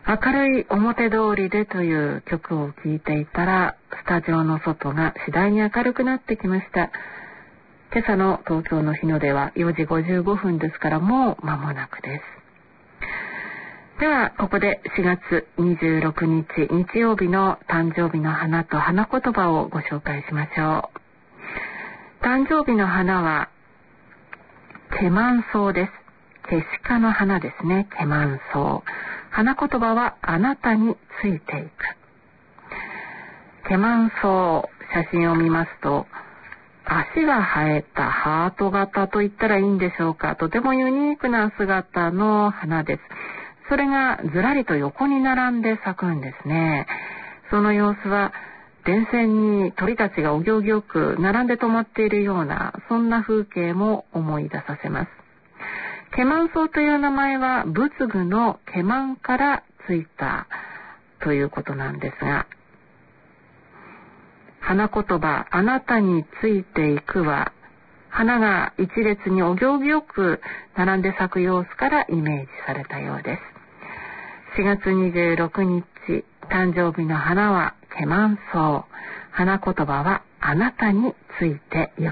明るい表通りでという曲を聴いていたら、スタジオの外が次第に明るくなってきました。今朝の東京の日の出は4時55分ですから、もう間もなくです。ではここで4月26日日曜日の誕生日の花と花言葉をご紹介しましょう。誕生日の花はケマンソウです。ケシ科の花ですね。ケマンソウ。花言葉はあなたについていく。ケマンソウ、写真を見ますと、足が生えたハート型と言ったらいいんでしょうか。とてもユニークな姿の花です。それがずらりと横に並んで咲くんですね。その様子は電線に鳥たちがお行儀よく並んで止まっているような、そんな風景も思い出させます。ケマンソウという名前は仏具のケマンからついたということなんですが、花言葉あなたについていくは、花が一列にお行儀よく並んで咲く様子からイメージされたようです。4月26日誕生日の花はケマンソウ。花言葉はあなたについてゆく。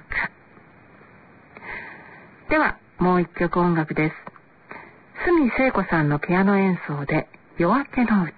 ではもう一曲音楽です。角聖子さんのピアノ演奏で夜明けの歌。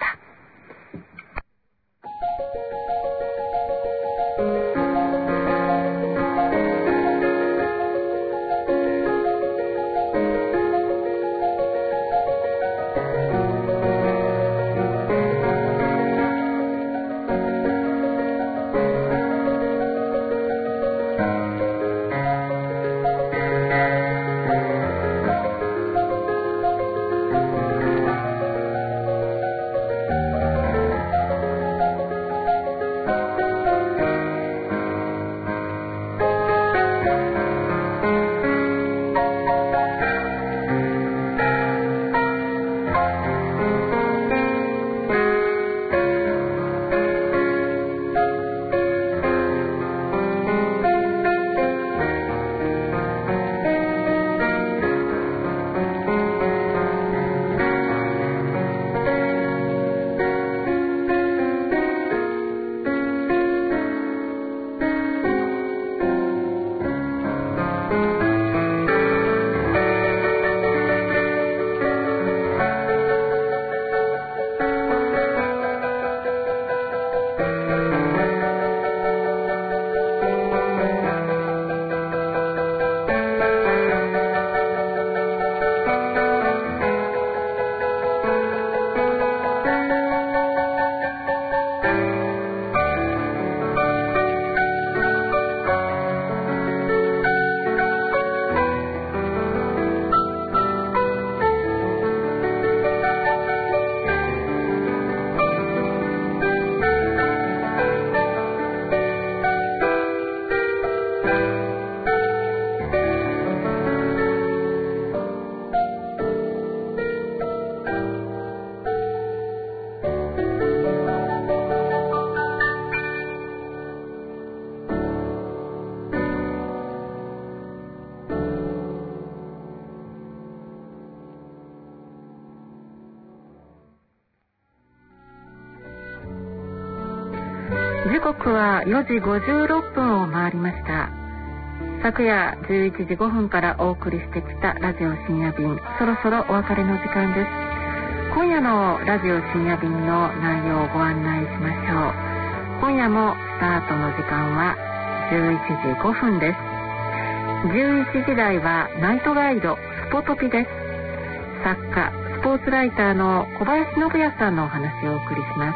時刻は4時56分を回りました。昨夜11時5分からお送りしてきたラジオ深夜便、そろそろお別れの時間です。今夜のラジオ深夜便の内容をご案内しましょう。今夜もスタートの時間は11時5分です。11時台はナイトガイドスポトピです。作家スポーツライターの小林信也さんのお話をお送りします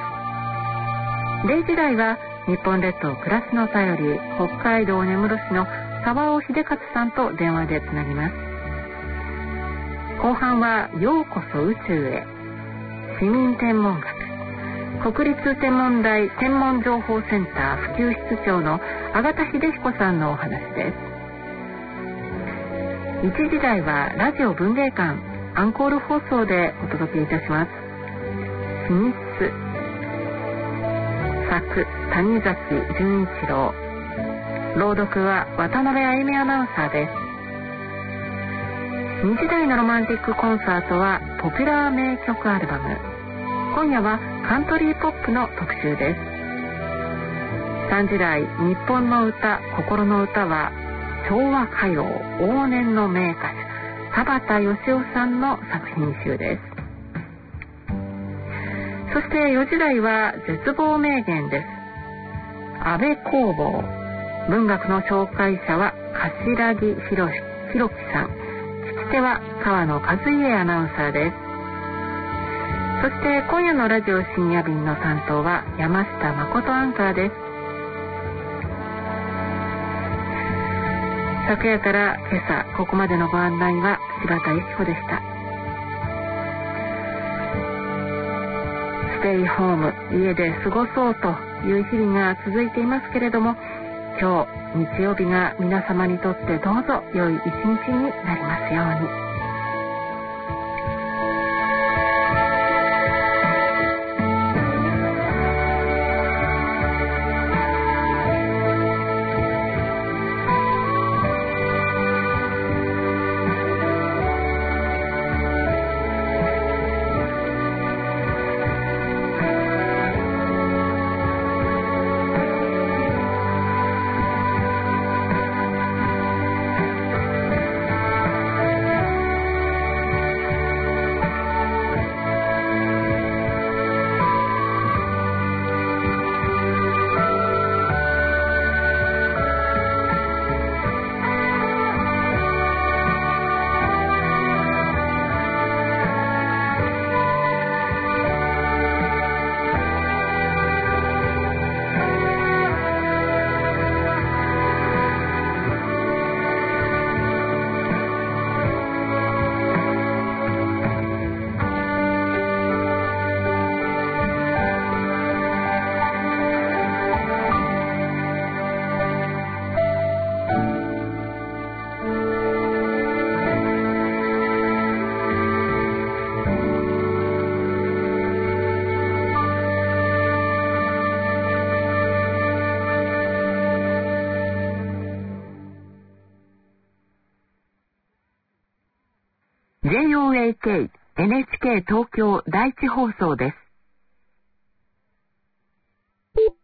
。0時台は日本列島暮らしの便り、北海道根室市の沢尾秀勝さんと電話でつなぎます。後半はようこそ宇宙へ、市民天文学、国立天文台天文情報センター普及室長の阿形秀彦さんのお話です。1時台はラジオ文芸館アンコール放送でお届けいたします。秘密、作谷崎潤一郎、朗読は渡辺あゆみアナウンサーです。2時台のロマンティックコンサートはポピュラー名曲アルバム、 今夜はカントリーポップの特集です。3時台日本の歌心の歌は昭和歌謡往年の名歌手田畑義夫さんの作品集です。そして4時台は絶望名言です。安倍公房、文学の紹介者は柏木弘樹さん、聞き手は川野和家アナウンサーです。そして今夜のラジオ深夜便の担当は山下誠アンカーです。昨夜から今朝ここまでのご案内は柴田由紀子でした。ステイホーム、家で過ごそうという日々が続いていますけれども、今日日曜日が皆様にとってどうぞ良い一日になりますように。JOAK NHK 東京第一放送です。